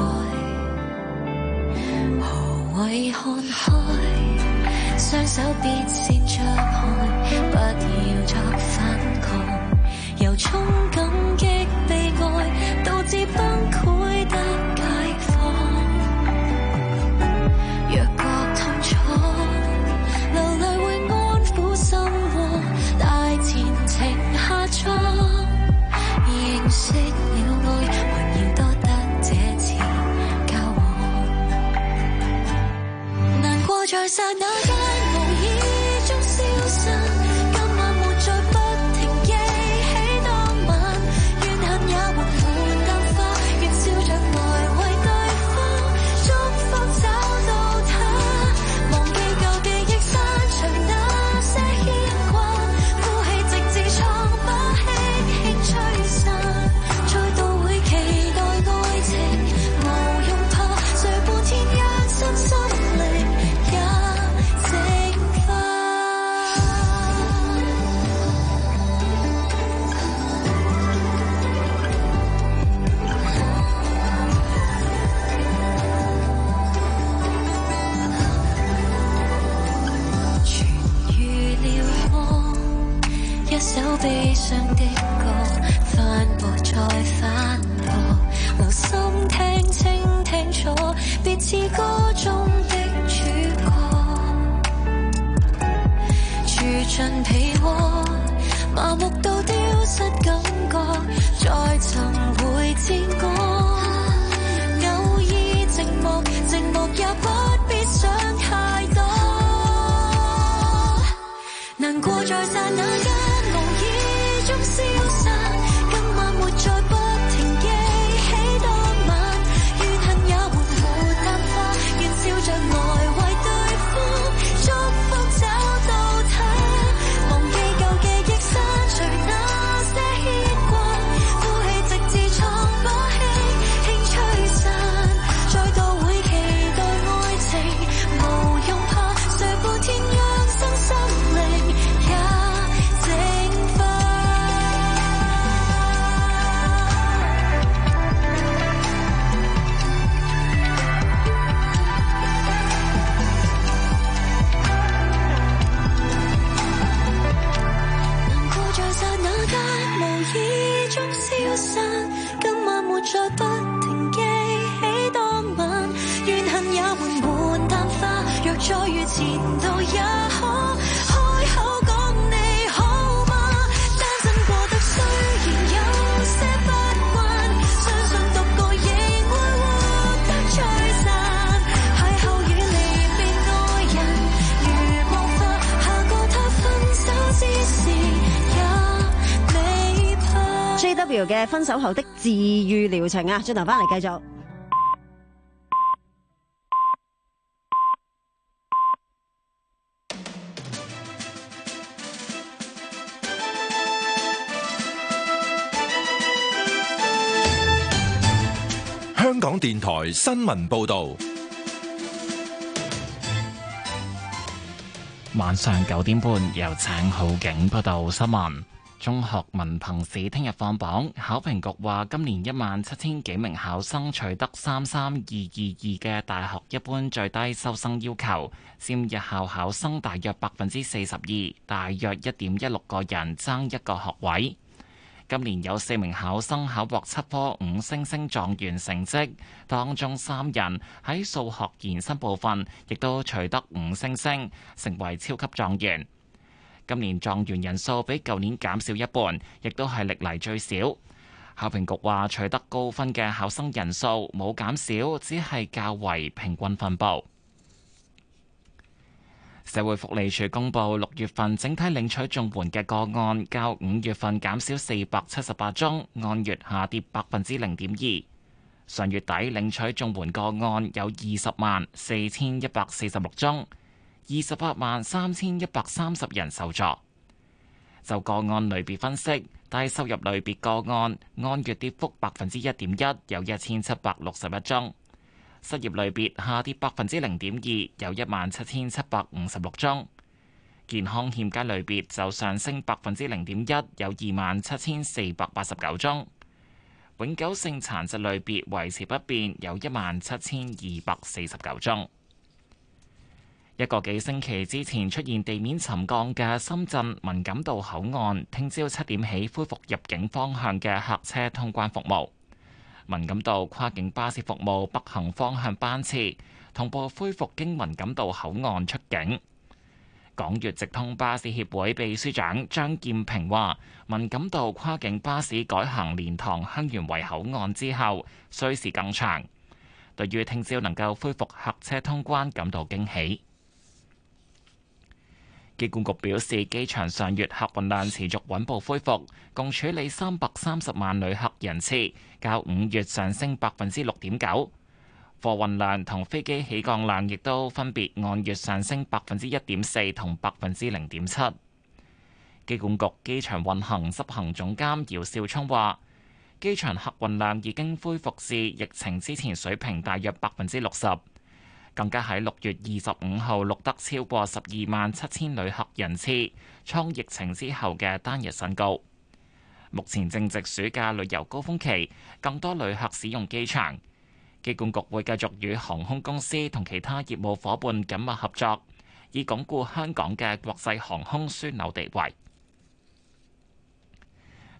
何謂看開？雙手別先張開，不要作反抗。由衷感激被愛，導致崩潰得解放。若覺痛楚，流淚會安撫心窩，大前程下裝。認識了愛，還要多得這次交往。難過在剎那間無意中消失，今晚沒再不停記起當晚，怨恨也緩緩淡化，越笑着來為對方祝福找到他，忘記舊記憶，刪除那些牽掛，呼氣直至瘡疤輕輕吹散。只手臂上的歌，翻播再翻播，留心聽清聽楚，別似歌中的主角，住進被窩，麻木到丟失感覺，再尋回戰歌，偶爾寂寞，寂寞也不必想太多，難過在剎那間無意中消散，今晚沒再不停記起當晚，怨恨也緩緩淡化，願笑着來為對方祝福找到他，忘記舊記憶刪除那些牽掛，呼氣直至創把氣輕吹散，再度會期待愛情無用怕，誰負天讓生心靈也蒸發。難過在剎那間無意中消散，今晚沒再不停記起當晚，怨恨也緩緩淡化，若再遇前度也可開口講你好嗎？單身過得雖然有些不慣，相信獨個仍會活得璀璨，邂逅與離別愛人如無法，下個他分手之時也未怕。 J W 嘅分手後的治癒療程啊，轉頭翻嚟繼續。 香港電台新聞報導， 晚上九點半由請浩景報道新聞。中學文憑試聽日放榜，考評局話今年一萬七千幾名考生取得三三二二二嘅大學一般最低收生要求，佔日校考生大約百分之四十二，大約一點一六個人爭一個學位。今年有四名考生考獲七科五星星狀元成績，當中三人喺數學延伸部分亦都取得五星星，成為超級狀元。今年狀元人數比舊年減少一半，亦都係歷嚟最少。考評局話取得高分嘅考生人數冇減少，只係較為平均分佈。社會福利署公布六月份整體領取綜援嘅個案，較五月份減少四百七十八宗，按月下跌百分之零點二。上月底領取綜援個案有二十萬四千一百四十六宗，二十八萬三千一百三十人受助。就個案類別分析，低收入類別個案按月跌幅百分之一點一，有一千七百六十一宗。失業類別下跌百分之零點二，有一萬七千七百五十六宗。健康欠佳類別就上升百分之零點一，有二萬七千四百八十九宗。永久性殘疾類別維持不變，有一萬七千二百四十九宗。一個幾星期之前出現地面沉降嘅深圳文錦渡口岸，聽朝七點起恢復入境方向嘅客車通關服務。文錦渡跨境巴士服務北行方向班次同步恢復經文錦渡口岸出境。港粵直通巴士協會秘書長張劍平話：文錦渡跨境巴士改行蓮塘香園圍口岸之後，需時更長。對於聽朝能夠恢復客車通關感到驚喜。機管局表示，機場上月客運量持續穩步恢復，共處理三百三十萬旅客人次，較五月上升百分之六點九。貨運量同飛機起降量亦都分別按月上升百分之一點四同百分之零點七。機管局機場運行執行總監姚少聰話，機場客運量已經恢復至疫情之前水平，大約百分之六十。更加喺六月二十五號錄得超過十二萬七千旅客人次，創疫情之後嘅單日新高。目前正值暑假旅遊高峰期，更多旅客使用機場。機管局會繼續與航空公司同其他業務伙伴緊密合作，以鞏固香港嘅國際航空樞紐地位。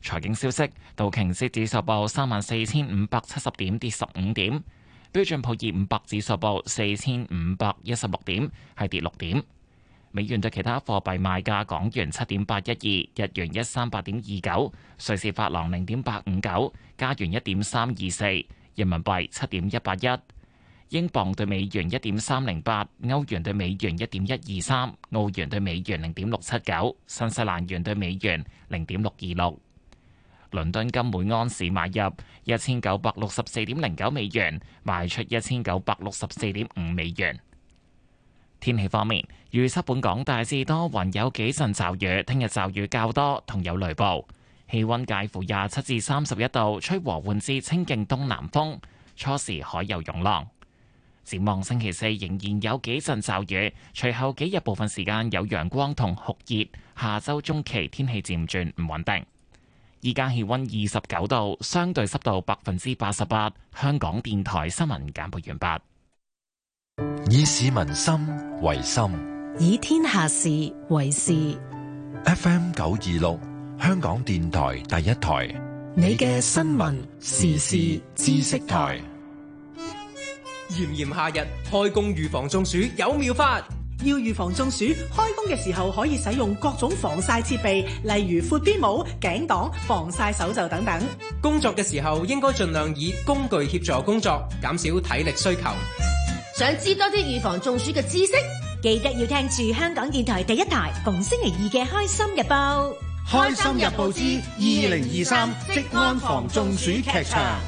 財經消息，道瓊斯指數報三萬四千五百七十點，跌十五點；標準普爾五百指數報四千五百一十六點，係跌六點。美元對其他貨幣賣價：港元七點八一二，日元一三八點二九，瑞士法郎零點八五九，加元一點三二四，人民幣七點一八一，英鎊對美元一點三零八，歐元對美元一點一二三，澳元對美元零點六七九，新西蘭元對美元零點六二六。倫敦金每安士買入一千九百六十四點零九美元，賣出一千九百六十四點五美元。天氣方面，預測本港大致多雲，有幾陣驟雨，聽日驟雨較多，同有雷暴。氣溫介乎廿七至三十一度，吹和緩至清勁東南風，初時海有湧浪。展望星期四仍然有幾陣驟雨，隨後幾日部分時間有陽光同酷熱，下周中期天氣漸轉唔穩定。依家氣溫二十九度，相對濕度百分之八十八。香港電台新聞簡報完畢。 以市民心為心， 以天下事為事。 F M 九二六，香港電台第一台， 你嘅新聞時事知識台。 炎炎夏日，開工預防中暑有妙法。 要預防中暑，開工嘅時候可以使用各種防曬設備，例如闊邊帽、頸擋、防曬手袖等等。 工作嘅時候應該盡量以工具協助工作，減少體力需求。 想知多啲預防中暑嘅知識，記得要聽住香港電台第一台逢星期二嘅《開心日報》。 開心日報之二零二三職安防中暑劇場。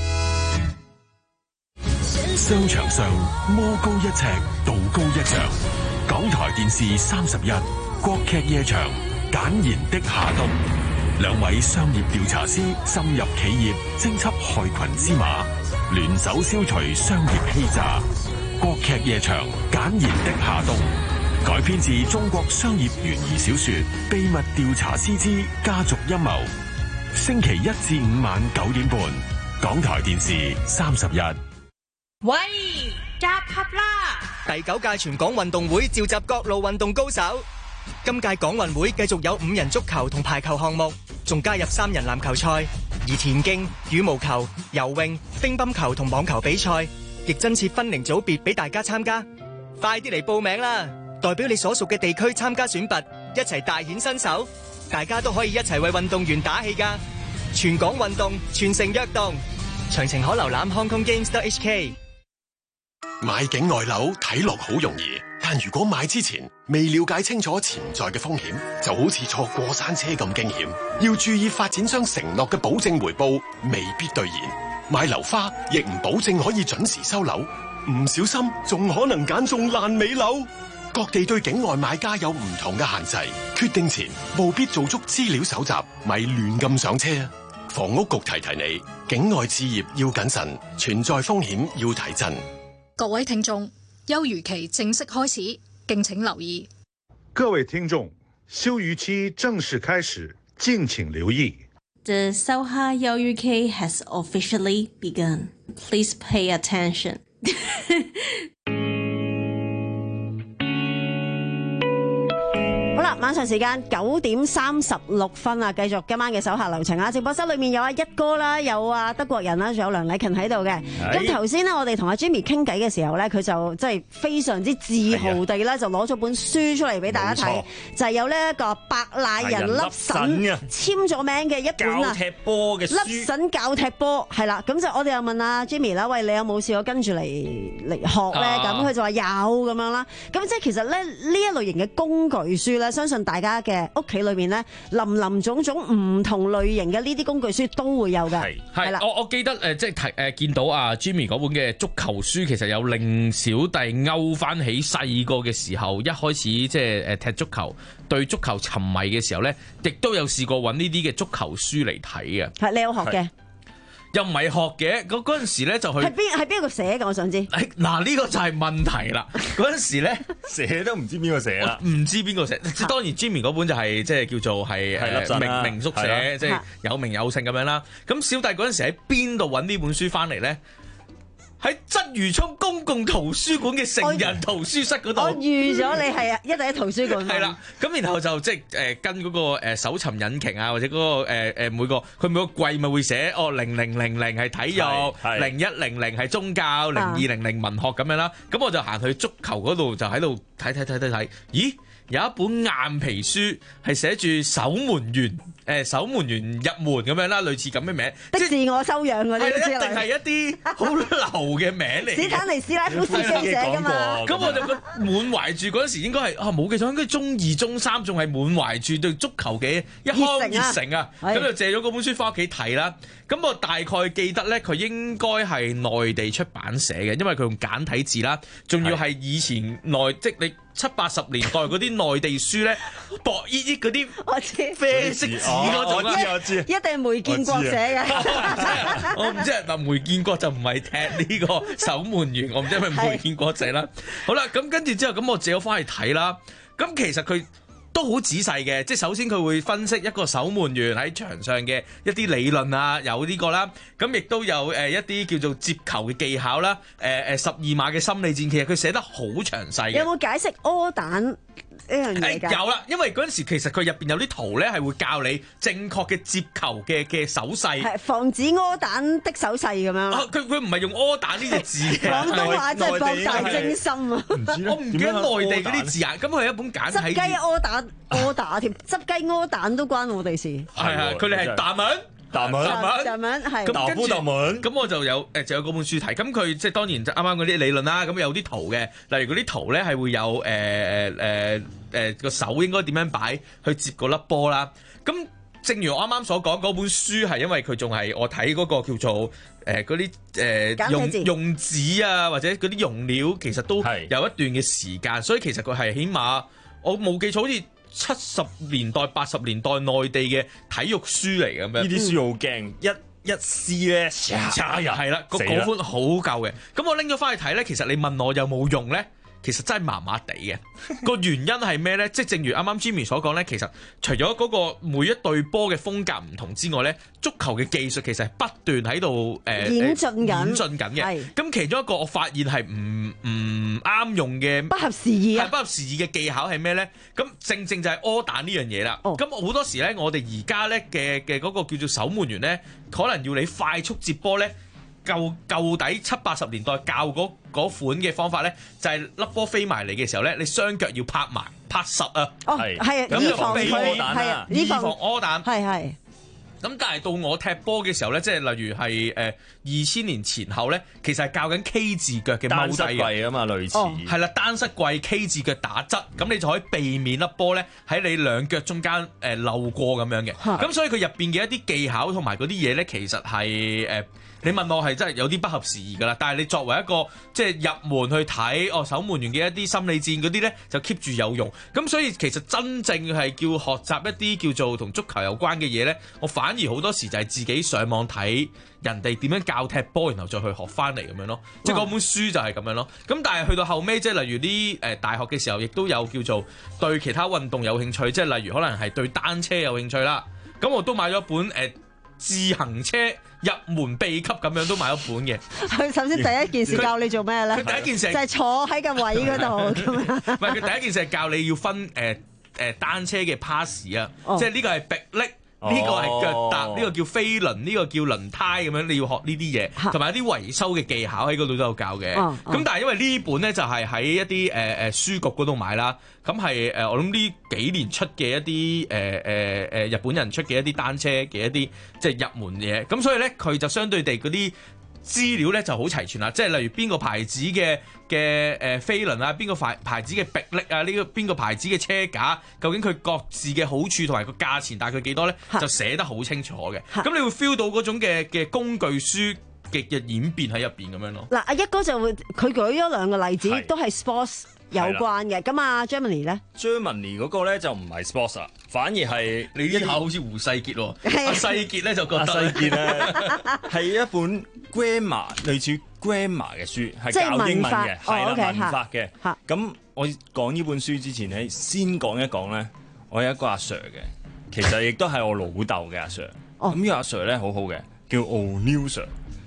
商場上魔高一尺，道高一丈。港台電視三十一國劇夜場，簡言的夏冬，兩位商業調查師深入企業，偵緝害群之馬，聯手消除商業欺詐。國劇夜場，簡言的夏冬，改編自中國商業懸疑小說《秘密調查師之家族陰謀》。星期一至五晚九點半，港台電視三十一。 喂，集合啦！ 第九屆全港運動會召集各路運動高手。今屆港運會繼續有五人足球同排球項目，仲加入三人籃球賽，而田徑、羽毛球、游泳、乒乓球同網球比賽亦增設分齡組別俾大家參加。快啲嚟報名啦！代表你所屬嘅地區參加選拔，一齊大顯身手。大家都可以一齊為運動員打氣㗎。全港運動，全城躍動。詳情可瀏覽 Hong Kong Games dot H K。 買境外樓睇落好容易，但如果買之前未了解清楚潛在嘅風險，就好似坐過山車咁驚險。要注意發展商承諾嘅保證回報未必兌現，買樓花亦唔保證可以準時收樓，唔小心仲可能揀中爛尾樓。各地對境外買家有唔同嘅限制，決定前務必做足資料搜集，咪亂咁上車啊！房屋局提提你，境外置業要謹慎，存在風險要提振。 各位聽眾，休漁期正式開始，敬請留意。 各位聽眾，休漁期正式開始，敬請留意。 The Soha 休漁期 has officially begun. Please pay attention. 好啦，晚上時間九點三十六分啊，繼續今晚嘅手下留情啊！直播室裏面有阿一哥啦，有阿德國人啦，仲有梁禮勤喺度嘅。咁頭先呢，我哋同阿 Jimmy 傾偈嘅時候咧，佢就即係非常之自豪地咧，就攞咗本書出嚟俾大家睇，就係有呢一個白賴人粒神簽咗名嘅一本啊， 教踢波嘅書， 粒神教踢波係啦。咁就我哋又問阿 Jimmy 啦，喂，你有冇試過跟住嚟嚟學咧？咁佢就話有咁樣啦。咁即係其實咧呢一類型嘅工具書咧。相信大家嘅屋企裏面咧，林林總總唔同類型嘅呢啲工具書都會有㗎。 係係啦，我我記得誒、呃，即係睇誒見到啊 Jimmy 嗰本嘅足球書，其實有令小弟勾翻起細個嘅時候，一開始即係誒踢足球，對足球沉迷嘅時候咧，亦都有試過揾呢啲嘅足球書嚟睇嘅。 係你有學嘅？ 又唔係學嘅，嗰嗰陣時咧就去係邊係邊個寫嘅？我想知。 嗱呢、呢個就係問題啦。嗰陣時咧寫都唔知邊個寫啦， 唔知邊個寫。即係當然 Jimmy 嗰本就係即係叫做係誒名名宿寫，即係有名有姓咁樣啦。咁小弟嗰陣時喺邊度揾呢本書翻嚟咧？ 喺鰂魚涌公共圖書館嘅成人圖書室嗰度。 我預咗你係啊，一定喺圖書館。 係啦，咁然後就即係誒跟嗰個誒搜尋引擎啊，或者嗰個誒誒每個佢每個櫃咪會寫哦零零零零係體育，零一零零係宗教，零二零零文學咁樣啦。咁我就行去足球嗰度就喺度睇睇睇睇睇，咦？有一本硬皮書係寫住守門員，誒守門員入門咁樣啦，類似咁嘅名。 的自我修養嗰啲， 一定係一啲好流嘅名嚟。 史坦尼斯拉夫斯基寫㗎嘛。 咁我就覺滿懷住嗰陣時應該係啊冇記錯，應該中二中三仲係滿懷住對足球嘅一腔熱誠啊。咁就借咗嗰本書翻屋企睇啦。咁我大概記得咧，佢應該係內地出版社嘅，因為佢用簡體字啦，仲要係以前內即你。七八十年代嗰啲內地書咧，薄依依嗰啲啡色紙嗰種啦， 我知，一定係梅建國寫嘅。 我唔知啊，嗱梅建國就唔係踢呢個守門員，我唔知係咪梅建國寫啦。好啦，咁跟住之後，咁我借咗翻去睇啦。咁其實佢都好仔細嘅，即係首先佢會分析一個守門員喺場上嘅一啲理論啊，有呢個啦，咁亦都有誒一啲叫做接球嘅技巧啦，誒誒十二碼嘅心理戰，其實佢寫得好詳細嘅。 有冇解釋柯蛋呢樣嘢㗎？ 有啦，因為嗰陣時其實佢入邊有啲圖咧，係會教你正確嘅接球嘅嘅手勢， 係防止柯蛋的手勢咁樣。 啊，佢佢唔係用柯蛋呢隻字嘅。 廣東話真係博大精深啊！ 我唔記得內地嗰啲字眼，咁佢係一本簡體。 執雞柯蛋柯打添，執雞柯蛋都關我哋事。 係啊，佢哋係大文。 大文， 大文係。 咁跟住，咁我就有誒，就有嗰本書睇。咁佢即係當然就啱啱嗰啲理論啦。咁有啲圖嘅，例如嗰啲圖咧係會有誒誒誒誒個手應該點樣擺去接嗰粒波啦。咁正如我啱啱所講，嗰本書係因為佢仲係我睇嗰個叫做誒嗰啲誒用用紙啊，或者嗰啲用料，其實都有一段嘅時間，所以其實佢係起碼我冇記錯，好似七十年代、八十年代內地嘅體育書嚟咁樣， 呢啲書好驚，一一撕咧， 係啦，個嗰款好舊嘅。咁我拎咗翻去睇咧，其實你問我有冇用咧？其實真係麻麻地嘅，個原因係咩呢？即係正如啱啱 Jimmy 所講呢，其實除咗嗰個每一隊波嘅風格唔同之外呢，足球嘅技術其實係不斷喺度誒演進緊， 演進緊嘅。咁其中一個我發現係唔唔啱用嘅， 不合時宜啊！ 不合時宜嘅技巧係咩呢？咁正正就係柯蛋呢樣嘢啦。咁好、哦、多時呢，我哋而家呢嘅嘅嗰個叫做守門員呢，可能要你快速接波呢。舊舊底七八十年代教嗰嗰款嘅方法咧，就係粒波飛埋嚟嘅時候咧，你雙腳要拍埋拍實啊！ 哦，係啊，以防佢係啊， 以防柯蛋係係。 咁但係到我踢波嘅時候咧，即係例如係誒二千年前後咧，其實係教緊 K 字腳嘅踎低嘅。單膝跪啊嘛，類似。 係啦，單膝跪 K 字腳打側，咁你就可以避免粒波咧喺你兩腳中間誒漏過咁樣嘅。咁所以佢入邊嘅一啲技巧同埋嗰啲嘢咧，其實係誒。你問我係真係有啲不合時宜㗎啦，但係你作為一個即係入門去睇哦守門員嘅一啲心理戰嗰啲咧，就 keep 住有用。咁所以其實真正係叫學習一啲叫做同足球有關嘅嘢咧，我反而好多時就係自己上網睇人哋點樣教踢波，然後再去學翻嚟咁樣咯。即係嗰本書就係咁樣咯。咁但係去到後尾，即係例如啲誒大學嘅時候，亦都有叫做對其他運動有興趣，即係例如可能係對單車有興趣啦。咁我都買咗本誒。呃自行車入門秘笈咁樣都買一本嘅。 佢首先第一件事教你做咩咧？ 佢第一件事就係坐喺個位嗰度咁樣。 唔係，佢第一件事係教你要分誒誒、呃呃、單車嘅 pass 啊，哦、即係呢個係迫力。呢、這個係腳踏，呢、這個叫飛輪，呢、這個叫輪胎咁樣，你要學呢啲嘢，同埋一啲維修嘅技巧喺嗰度都有教嘅。咁、哦哦、但係因為呢本咧就係喺一啲誒誒書局嗰度買啦，咁係誒我諗呢幾年出嘅一啲誒誒誒日本人出嘅一啲單車嘅一啲即係入門嘢，咁所以咧佢就相對地嗰啲資料咧就好齊全啦，即係例如邊個牌子嘅嘅誒飛輪啊，邊個牌牌子嘅迫力啊，呢個邊個牌子嘅車架，究竟佢各自嘅好處同埋個價錢大概幾多咧，就寫得好清楚嘅。咁你會 feel 到嗰種嘅嘅工具書嘅嘅演變喺入邊咁樣咯。嗱，阿一哥就會佢舉咗兩個例子，都係 sports 有關嘅。咁啊 Germany 咧 ，Germany 嗰個咧就唔係 sports 啊，反而係你呢下好似胡世傑喎。阿世傑咧就覺得世傑咧係一本 grammar 類似 grammar 嘅書，係教英文嘅，係啦文法嘅。咁我講呢本書之前咧，先講一講咧，我有一個阿 Sir 嘅，其實亦都係我老豆嘅阿 Sir。咁呢個阿 Sir 咧好好嘅，叫 O'Neil Sir。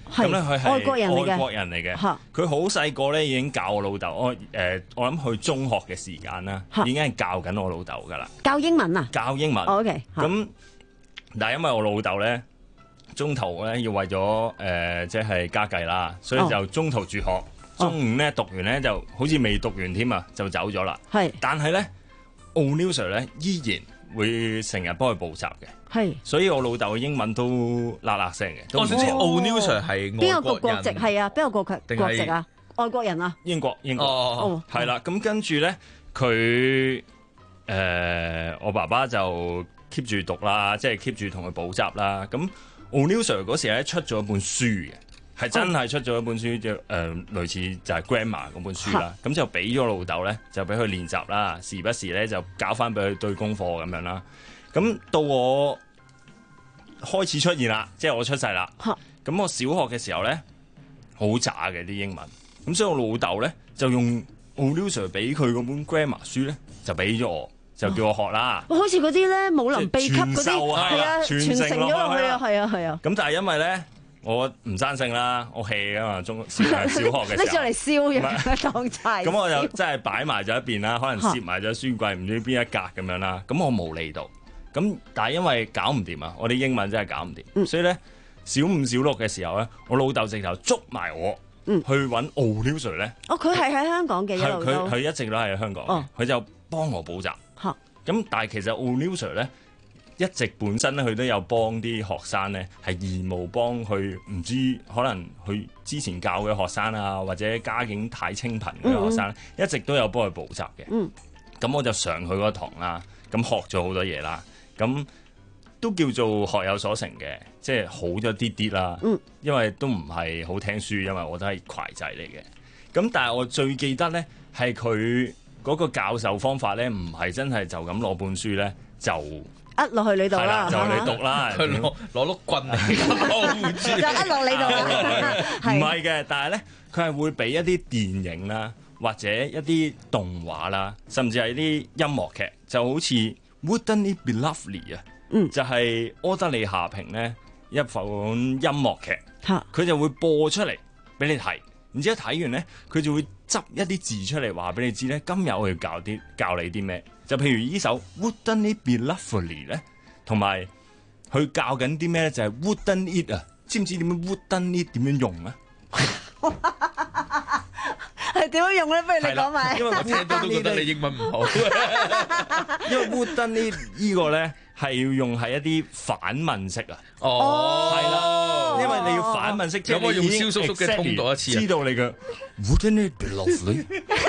咁咧佢係外國人嚟嘅外國人嚟嘅。佢好細個咧已經教我老豆，我誒我諗去中學嘅時間啦，已經係教緊我老豆噶啦。 教英文啊？ 教英文。 O K。 咁但係因為我老豆咧中途咧要為咗誒即係家計啦，所以就中途輟學。中五咧讀完咧就好似未讀完添啊，就走咗啦。 係。 但係咧，O'Neil Sir 咧依然會成日幫佢補習嘅。 係。 所以我老豆嘅英文都喇喇聲嘅。 我想知 O'Neil Sir 係邊外國人個國籍？係啊，邊個國籍國籍啊？外國人啊？ 英國英國。 哦。 係啦，咁跟住咧，佢誒我爸爸就 keep 住讀啦，即係 keep 住同佢補習啦。咁 O'Neil Sir 嗰時咧出咗一本書嘅。係真係出咗一本書，就誒、呃、類似就係 Grammar 嗰本書啦。咁就俾咗老豆咧，就俾佢練習啦。時不時咧就交翻俾佢對功課咁樣啦。咁到我開始出現啦，即係我出世啦。咁我小學嘅時候咧，好渣嘅啲英文。咁所以我老豆咧就用 O'Neil Sir 俾佢嗰本 Grammar 書咧，就俾咗我，就叫我學啦。 好似嗰啲咧武林秘笈嗰啲，係啊， 傳承咗落去啊，係啊，係啊。 咁但係因為咧。我唔生性啦，我 hea 噶嘛，中小小學嘅時候拎咗嚟燒嘅當柴。 咁我就真係擺埋咗一邊啦，可能攝埋咗書櫃，唔知邊一格咁樣啦。咁我冇理到。咁但係因為搞唔掂啊，我啲英文真係搞唔掂，嗯、所以咧小五小六嘅時候咧，我老豆直頭捉埋我、嗯、去揾 O'Neil Sir 咧。 哦，佢係喺香港嘅一路都。 佢佢一直都係喺香港，佢、哦、就幫我補習。嚇！咁但係其實 O'Neil Sir 咧。一直本身咧，佢都有幫啲學生咧，係義務幫佢，唔知可能佢之前教嘅學生啊，或者家境太清貧嘅學生，嗯嗯一直都有幫佢補習嘅。咁、嗯、我就上佢嗰堂啦，咁學咗好多嘢啦，咁都叫做學有所成嘅，即係好咗啲啲啦。嗯、因為都唔係好聽書，因為我都係攜仔嚟嘅。咁但係我最記得咧，係佢嗰個教授方法咧，唔係真係就咁攞本書咧就。 呃落去你度啦， 就你讀啦， 佢攞攞碌棍嚟， 就呃落你度。 唔係嘅，但係咧，佢係會俾一啲電影啦，或者一啲動畫啦，甚至係啲音樂劇，就好似 Wouldn't It Be Lovely 啊，嗯，就係柯德莉夏萍咧一款音樂劇，佢就會播出嚟俾你睇，然之後睇完咧，佢就會執一啲字出嚟話俾你知咧，今日我要教啲教你啲咩。就譬如呢首 Wouldn't It Be Lovely 咧，同埋佢教緊啲咩咧？就係、是、Wouldn't It 啊，知唔知點樣 Wouldn't It 點樣用啊？ 係點樣用咧？不如你講埋。 因為我聽到都覺得你英文唔好。 因為 Wouldn't It 呢個咧係要用喺一啲反問式啊。 哦， 係啦，因為你要反問式， 有冇用蕭叔叔嘅通讀一次啊？ 知道你嘅 Wouldn't It Be Lovely。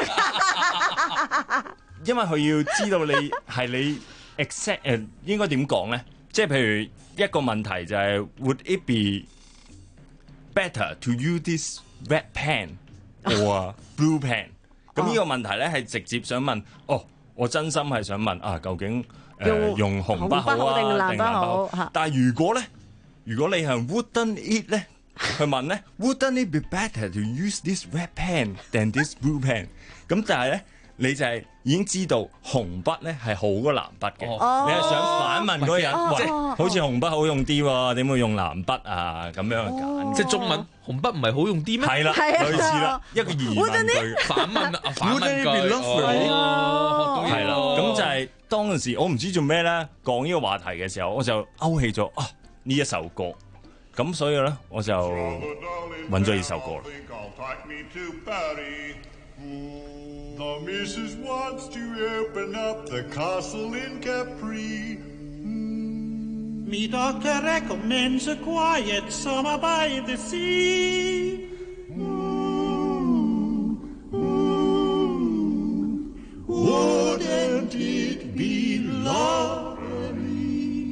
因為佢要知道你係你 exact 誒應該點講咧？即係譬如一個問題就係、是、Would it be better to use this red pen or blue pen？咁呢個問題咧係直接想問，哦，我真心係想問啊，究竟誒、呃、用，用紅筆好啊定藍筆好？但係如果咧，如果你係 Wouldn't it 咧去問咧，Wouldn't it be better to use this red pen than this blue pen？ 咁但係咧。你就係已經知道紅筆咧係好過藍筆嘅，哦、你係想反問嗰個人，哦、喂，哦、好似紅筆好用啲喎，點會用藍筆啊？咁樣去揀， 哦、即係中文紅筆唔係好用啲咩？ 係啦，類似啦，一個疑問句， 反問啊，反問句，哦， 係啦，咁就係當陣時我唔知做咩咧，講呢個話題嘅時候，我就勾起咗啊呢一首歌，咁所以咧我就揾咗呢首歌。 The missus wants to open up the castle in Capri. Mm. Me doctor recommends a quiet summer by the sea. Mm. Mm. Wouldn't it be lovely?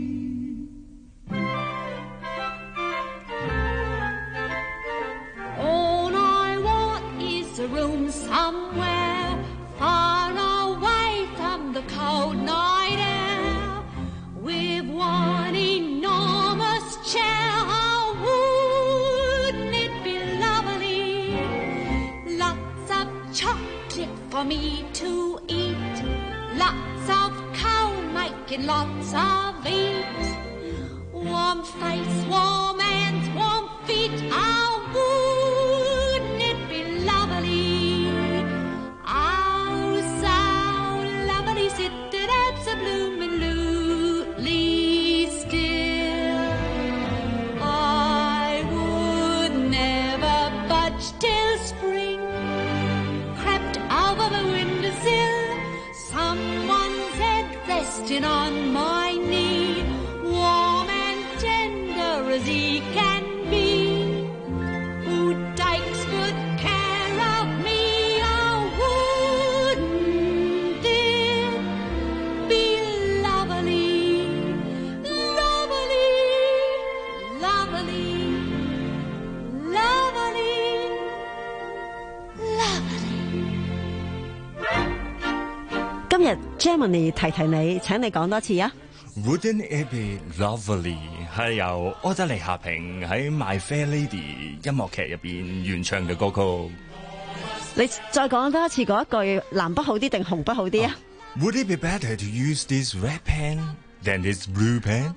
All I want is a room somewhere far away from the cold night air, with one enormous chair. Oh, wouldn't it be lovely? Lots of chocolate for me to eat, lots of coal making lots of heat, warm face, warm hands, warm feet. Oh, floating on my knee, warm and tender as he can be, who takes good care of me. Oh, wouldn't it be lovely, lovely, lovely, lovely, lovely? 今日 Gemini 提提你，請你講多次啊！ Wouldn't it be lovely 係由柯德莉夏萍喺 My Fair Lady 音樂劇入邊原唱嘅歌曲。 你再講多一次嗰一句，藍筆好啲定紅筆好啲啊？ Would it be better to use this red pen than this blue pen?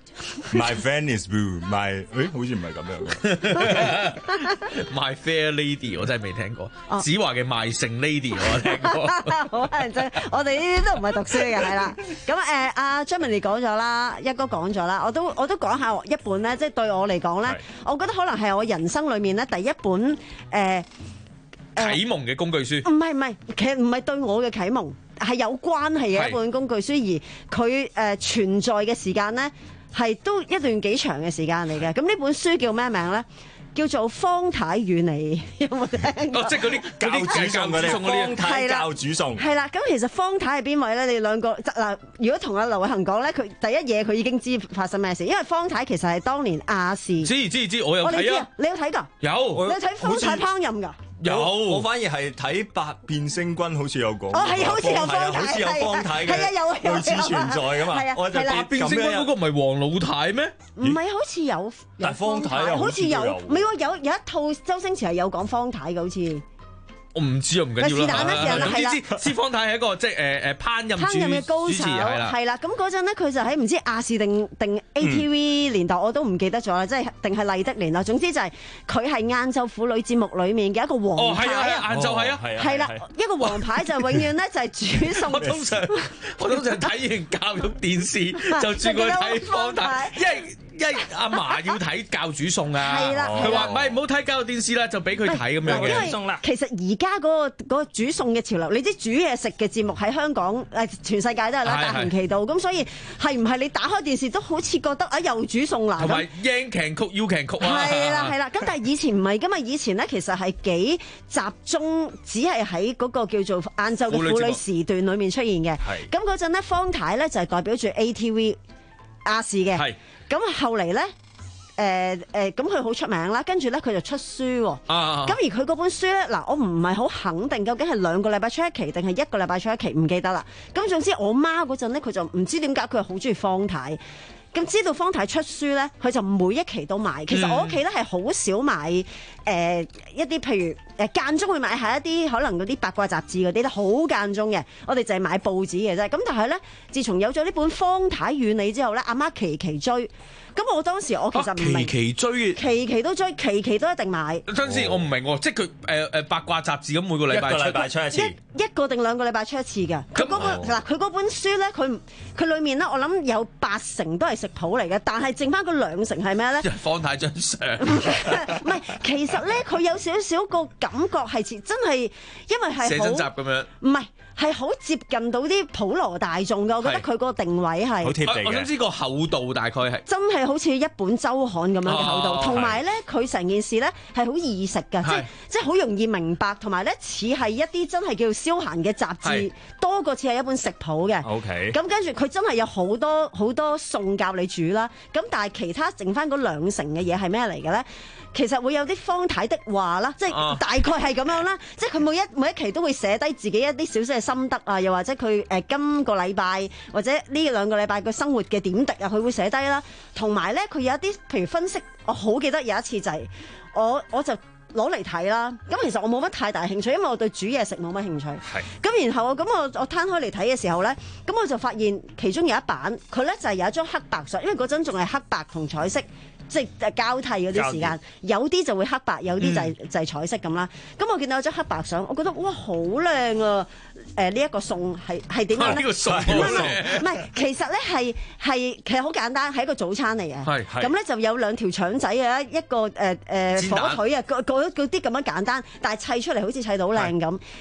My friend is blue. My 誒好似唔係咁樣嘅。 My Fair Lady 我真係未聽過， 哦子華嘅 My 聖 Lady 我聽過。 好認真，我哋呢啲都唔係讀書嘅，係啦。咁誒，阿 Gemini 講咗啦，一哥講咗啦，我都我都講下一本咧，即係對我嚟講咧，我覺得可能係我人生裡面咧第一本誒啟蒙嘅工具書。 唔係唔係，其實唔係對我嘅啟蒙，係有關係嘅一本工具書，而佢誒存在嘅時間咧係都一段幾長嘅時間嚟嘅。咁呢本書叫咩名咧？叫做方太與你，有冇聽過？ 哦，即係嗰啲嗰啲煮餸嗰啲，方太教煮餸。 係啦，咁其實方太係邊位咧？你兩個嗱，如果同阿劉偉恒講咧，佢第一嘢佢已經知發生咩事，因為方太其實係當年亞視。 知知知，我有睇啊！ 你有睇㗎？ 有。 你有睇方太烹飪㗎？ 有，我反而係睇百變星君，好似有講。 哦，係，好似有方太， 好似有方太嘅， 係啊，有類似存在㗎嘛。我就百變星君嗰個唔係黃老太咩？ 唔係，好似有。 但方太好似有，唔係喎，有有一套周星馳係有講方太嘅，好似。 我唔知啊，唔緊要啦。 是但啦，是但啦，係啦。 知知方太係一個即係誒誒烹飪烹飪嘅高手，係啦。咁嗰陣咧，佢就喺唔知亞視定定 A T V 年代，我都唔記得咗啦，即係定係麗的年代。總之就係佢係晏晝婦女節目裡面嘅一個王牌。 哦，係啊，係啊，晏晝係啊， 係啦，一個王牌就永遠咧就係煮餸。 我通常我通常睇完教育電視就轉過去睇方太，因為。因為阿嫲要睇教煮餸啊，佢話唔係唔好睇教育電視啦，就俾佢睇咁樣嘅。 餸啦，其實而家嗰個嗰個煮餸嘅潮流，你知煮嘢食嘅節目喺香港誒全世界都係啦，大行其道。咁所以係唔係你打開電視都好似覺得啊又煮餸啦？ 同埋 Yang can cook you can cook 啊！ 係啦係啦，咁但係以前唔係㗎嘛，以前咧其實係幾集中，只係喺嗰個叫做晏晝嘅婦女時段裡面出現嘅。咁嗰陣咧，方太咧就係代表住 A T V 亞視嘅。咁後嚟咧，誒誒，咁佢好出名啦，跟住咧佢就出書喎。咁、啊、而佢嗰本書咧，嗱，我唔係好肯定究竟係兩個禮拜出一期定係一個禮拜出一期，唔記得啦。咁總之我媽嗰陣咧，佢就唔知點解佢係好中意方太。咁知道方太出書咧，佢就每一期都買。其實我屋企咧係好少買誒、呃、一啲，譬如誒間中會買下一啲可能嗰啲八卦雜誌嗰啲咧，好間中嘅。我哋就係買報紙嘅啫。咁但係咧，自從有咗呢本《方太與你》之後咧，阿媽期期追。咁我當時我其實唔明， 期期追， 期期都追，期期都一定買。 等陣先，我唔明喎，即係佢誒誒八卦雜誌咁每個禮拜出，一個禮拜出一次， 一一個定兩個禮拜出一次嘅。佢嗰本嗱，佢嗰本書咧，佢佢裡面咧，我諗有八成都係食譜嚟嘅，但係剩翻嗰兩成係咩咧？ 方太張相。 唔係，其實咧佢有少少個感覺係似真係，因為係好寫真集咁樣。 唔係。係好接近到啲普羅大眾嘅，我覺得佢個定位係好貼地嘅。 我想知個厚度大概係真係好似一本週刊咁樣嘅厚度，同埋咧佢成件事咧係好易食嘅，即係即係好容易明白，同埋咧似係一啲真係叫消閒嘅雜誌，多過似係一本食譜嘅。 OK。 咁跟住佢真係有好多好多餸教你煮啦，咁但係其他剩翻嗰兩成嘅嘢係咩嚟嘅咧？其實會有啲方太的話啦，即係大概係咁樣啦，啊、即係佢每一每一期都會寫低自己一啲少少嘅心得啊，又或者佢誒、呃、今個禮拜或者呢兩個禮拜嘅生活嘅點滴啊，佢會寫低啦。同埋咧，佢有一啲譬如分析，我好記得有一次就係、是、我我就攞嚟睇啦。咁其實我冇乜太大興趣，因為我對煮嘢食冇乜興趣。係。咁然後我咁我我攤開嚟睇嘅時候咧，咁我就發現其中有一版佢咧就係、是、有一張黑白相，因為嗰陣仲係黑白同彩色。即係交替嗰啲時間，有啲就會黑白，有啲就係、是嗯、就係彩色咁啦。咁我見到有張黑白相，我覺得哇好靚啊！誒呢一個餸係係點樣咧？呢個餸唔係，其實咧係係其實好簡單，係一個早餐嚟嘅。係咁咧就有兩條腸仔啊，一個誒誒、呃、火腿啊，嗰嗰啲咁樣簡單，但係砌出嚟好似砌到靚咁。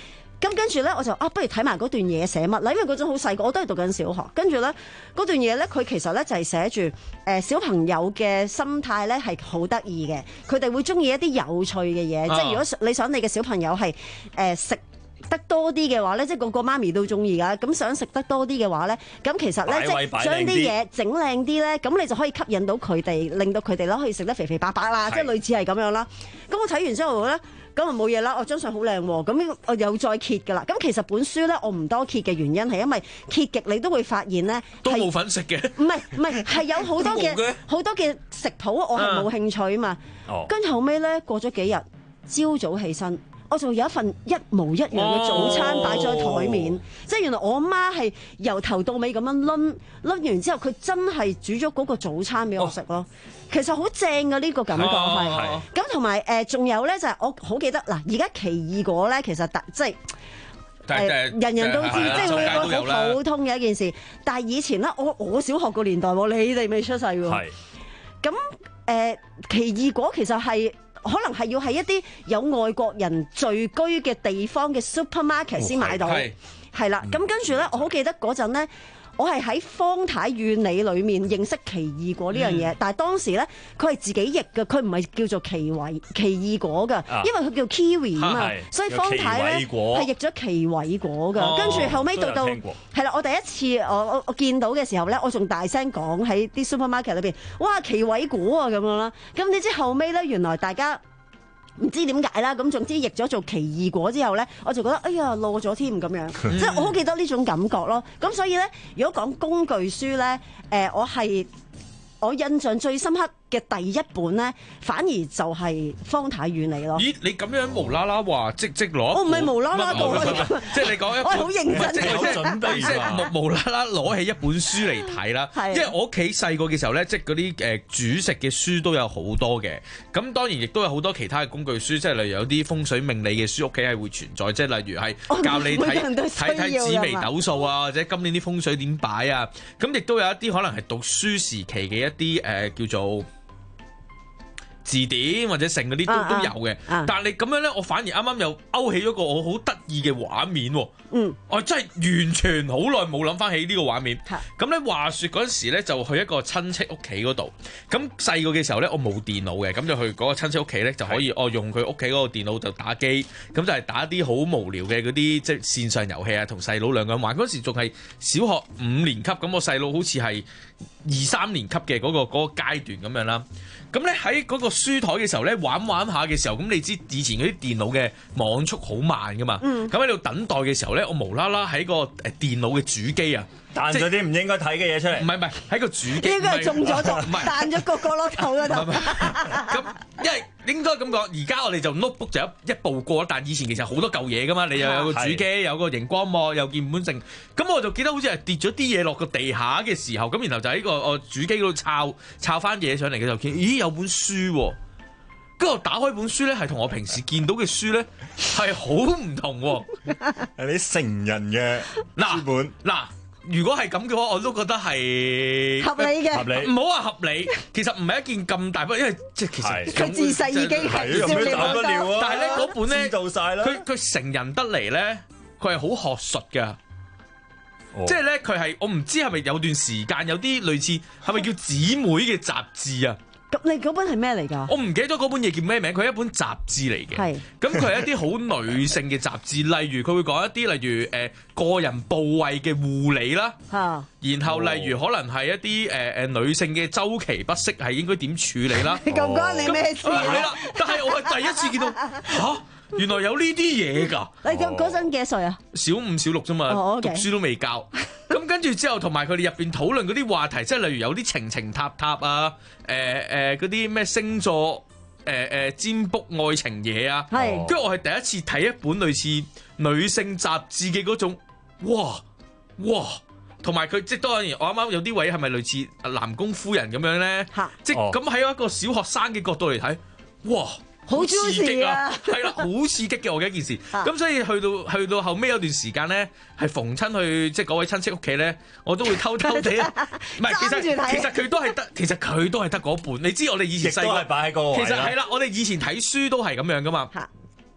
咁跟住咧，我就啊，不如睇埋嗰段嘢寫乜啦，因為嗰陣好細個，我都係讀緊小學。跟住咧，嗰段嘢咧，佢其實咧就係寫住誒小朋友嘅心態咧係好得意嘅，佢哋會中意一啲有趣嘅嘢，啊、即係如果你想你嘅小朋友係誒食得多啲嘅話咧，即係個個媽咪都中意噶。咁想食得多啲嘅話咧，咁其實咧即係將啲嘢整靚啲咧，咁你就可以吸引到佢哋，令到佢哋咧可以食得肥肥白白啦，即係類似係咁樣啦。咁我睇完之後咧。咁啊冇嘢啦，我張相好靚喎，咁我又再揭噶啦。咁其實本書咧，我唔多揭嘅原因係因為揭極你都會發現咧， 都冇份食嘅。 唔係唔係，係有好多嘅好多嘅食譜，我係冇興趣啊嘛。跟住、哦、後尾咧，過咗幾日，朝早起身，我就有一份一模一樣嘅早餐擺咗喺台面，哦、即係原來我媽係由頭到尾咁樣攆攆完之後，佢真係煮咗嗰個早餐俾我食咯。哦其實好正嘅呢個感覺係，咁同埋誒仲有咧就係我好記得嗱，而家奇異果咧其實即係誒人人都知，即係佢一個好普通嘅一件事。但係以前咧，我我小學個年代喎，你哋未出世喎。咁誒奇異果其實係可能係要喺一啲有外國人聚居嘅地方嘅 supermarket 先買到，係啦。咁跟住咧，我好記得嗰陣咧。我係喺方太縣里裏面認識奇異果呢樣嘢，嗯、但係當時咧佢係自己譯嘅，佢唔係叫做奇偉奇異果㗎，啊、因為佢叫 kiwi 啊嘛，所以方太咧係譯咗奇偉果㗎。哦、跟住後尾到到係啦，我第一次我我我見到嘅時候咧，我仲大聲講喺啲 supermarket 裏邊，哇奇偉果啊咁樣啦。咁你知後尾咧，原來大家。唔知點解啦，咁總之譯咗做奇異果之後咧，我就覺得哎呀落咗添咁樣，即係我好記得呢種感覺咯。咁所以咧，如果講工具書咧，誒、呃、我係我印象最深刻嘅第一本咧，反而就係方太遠嚟咯。 咦？你咁樣無啦啦話即即攞？ 我唔係無啦啦講， 即係你講一本， 我係好認真， 即係有準備，即係無啦啦攞起一本書嚟睇啦。因為我屋企細個嘅時候咧，即係嗰啲誒煮食嘅書都有好多嘅。咁當然亦都有好多其他嘅工具書，即係例如有啲風水命理嘅書，屋企係會存在。即係例如係教你睇睇睇紫微斗數啊，或者今年啲風水點擺啊。咁亦都有一啲可能係讀書時期嘅一啲誒、呃、叫做字典或者成嗰啲都啊啊都有嘅，啊、但係你咁樣咧，我反而啱啱又勾起咗個我好得意嘅畫面喎。嗯，我真係完全好耐冇諗翻起呢個畫面。咁咧、啊、話説嗰陣時咧，就去一個親戚屋企嗰度。咁細個嘅時候咧，我冇電腦嘅，咁就去嗰個親戚屋企咧，就可以我用佢屋企嗰個電腦就打機。咁就係打啲好無聊嘅嗰啲即係線上遊戲啊，同細佬兩個人玩。嗰陣時仲係小學五年級，咁我細佬好似係二三年級嘅嗰個嗰個階段咁樣啦。咁咧喺嗰個書台嘅時候咧，玩玩下嘅時候，咁你知以前嗰啲電腦嘅網速好慢噶嘛？咁喺度等待嘅時候咧，我無啦啦喺個誒電腦嘅主機啊， 彈咗啲唔應該睇嘅嘢出嚟。唔係唔係喺個主機， 應該係中咗毒，彈咗個角落頭嗰度。 咁因為應該咁講，而家我哋就 notebook 就一一步過，但以前其實好多舊嘢噶嘛，你又有個主機，有個熒光幕，有鍵盤剩。咁我就記得好似係跌咗啲嘢落個地下嘅時候，咁然後就喺個我主機嗰度抄抄翻嘢上嚟嘅就見，咦有本書喎。跟住我打開本書咧，係同我平時見到嘅書咧係好唔同喎。 係啲成人嘅書本。 嗱，如果係咁嘅話，我都覺得係合理嘅。 合理。 唔好話合理，其實唔係一件咁大不，因為即係其實佢自細已經係少年好多。 但係咧嗰本咧， 知道曬啦。 佢佢成人得嚟咧，佢係好學術㗎。即係咧，佢係我唔知係咪有段時間有啲類似係咪叫姊妹嘅雜誌啊？ 咁你嗰本係咩嚟㗎？ 我唔記得咗嗰本嘢叫咩名，佢係一本雜誌嚟嘅。係。咁佢係一啲好女性嘅雜誌，例如佢會講一啲例如誒、呃、個人部位嘅護理啦。嚇。然後例如可能係一啲誒誒女性嘅周期不適係應該點處理啦。 咁關你咩事啊？ 係啦，但係我係第一次見到嚇。原來有呢啲嘢㗎！ 你嗰嗰陣幾多歲啊？ 小五小六啫嘛，哦 okay. 讀書都未教。咁跟住之後，同埋佢哋入邊討論嗰啲話題，即係例如有啲情情塔塔啊，誒誒嗰啲咩星座，誒、呃、誒、呃、占卜愛情嘢啊。係。跟住我係第一次睇一本類似女性雜誌嘅嗰種，哇哇！同埋佢即係當然，我啱啱有啲位係咪類似南宮夫人咁樣咧？嚇！即係咁喺一個小學生嘅角度嚟睇，哇！好刺激啊！係啦，好刺激嘅我嘅一件事。咁所以去到去到後尾有段時間咧，係逢親去即係嗰位親戚屋企咧，我都會偷偷地。唔係，其實其實佢都係得，其實佢都係得嗰本。你知我哋以前細個擺喺嗰個位。 其實係啦，我哋以前睇書都係咁樣噶嘛。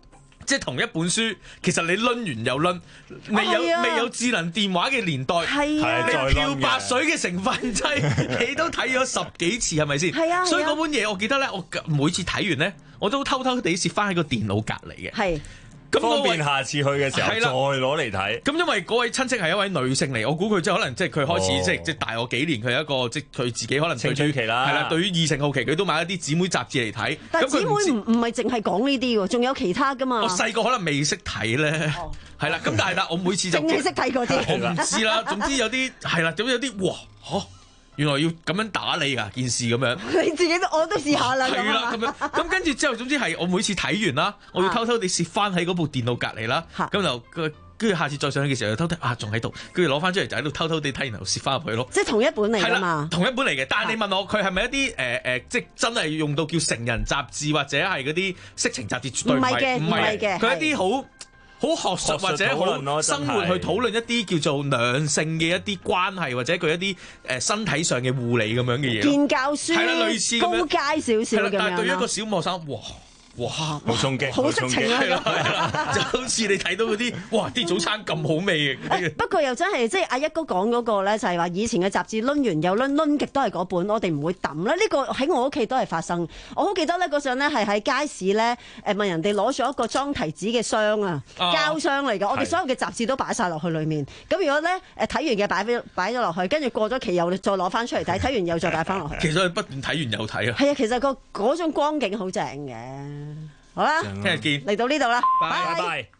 即係同一本書，其實你攆完又攆，未有、啊、未有智能電話嘅年代， 係啊， 你漂白水嘅成分劑，你都睇咗十幾次，係咪先？係啊，所以嗰本嘢我記得咧，我每次睇完咧，我都偷偷地攝翻喺個電腦隔離嘅。係。咁方便下次去嘅時候再攞嚟睇。 咁因為嗰位親戚係一位女性嚟，我估佢即係可能即係佢開始、哦、即係即係大我幾年，佢係一個即係佢自己可能青春期啦。 係啦，對於異性好奇，佢都買一啲姊妹雜誌嚟睇。 但係姊妹唔唔係淨係講呢啲喎，仲有其他噶嘛。 我細個可能未識睇咧，係啦、哦。咁但係啦，我每次就淨係識睇嗰啲。 我唔知啦，總之有啲係啦，總之有啲哇嚇。原來要咁樣打你㗎件事咁樣， 你自己都我都試下啦。 係啦，咁樣咁跟住之後，總之係我每次睇完啦，我要偷偷地攝翻喺嗰部電腦隔離啦，咁就跟住下次再上去嘅時候，偷偷啊仲喺度，跟住攞翻出嚟就喺度偷偷地睇，然後攝翻入去咯。 即係同一本嚟㗎嘛？ 同一本嚟嘅，但係你問我佢係咪一啲誒誒，即係真係用到叫成人雜誌或者係嗰啲色情雜誌？絕對唔係嘅，唔係嘅，佢一啲好。好學術或者好生活去討論一啲叫做兩性嘅一啲關係，或者佢一啲誒身體上嘅護理咁樣嘅嘢。 健教書係啦，類似高階少少咁樣。 但係對於一個小學生，哇！哇！好衝擊， 好色情啊！ 係啦係啦，就好似你睇到嗰啲，哇！啲早餐咁好味嘅。 不過又真係，即係阿一哥講嗰個咧，就係話以前嘅雜誌攆完又攆，攆極都係嗰本，我哋唔會抌啦。呢個喺我屋企都係發生。我好記得咧，嗰陣咧係喺街市咧，誒問人哋攞咗一個裝提子嘅箱啊，膠箱嚟嘅。我哋所有嘅雜誌都擺晒落去裡面。咁如果咧誒睇完嘅擺咗擺咗落去，跟住過咗期又再攞翻出嚟睇，睇完又再擺翻落去。 其實佢不斷睇完又睇啊。 係啊，其實個嗰種光景好正嘅。好啦， 聽日見。 嚟到呢度啦， 拜拜。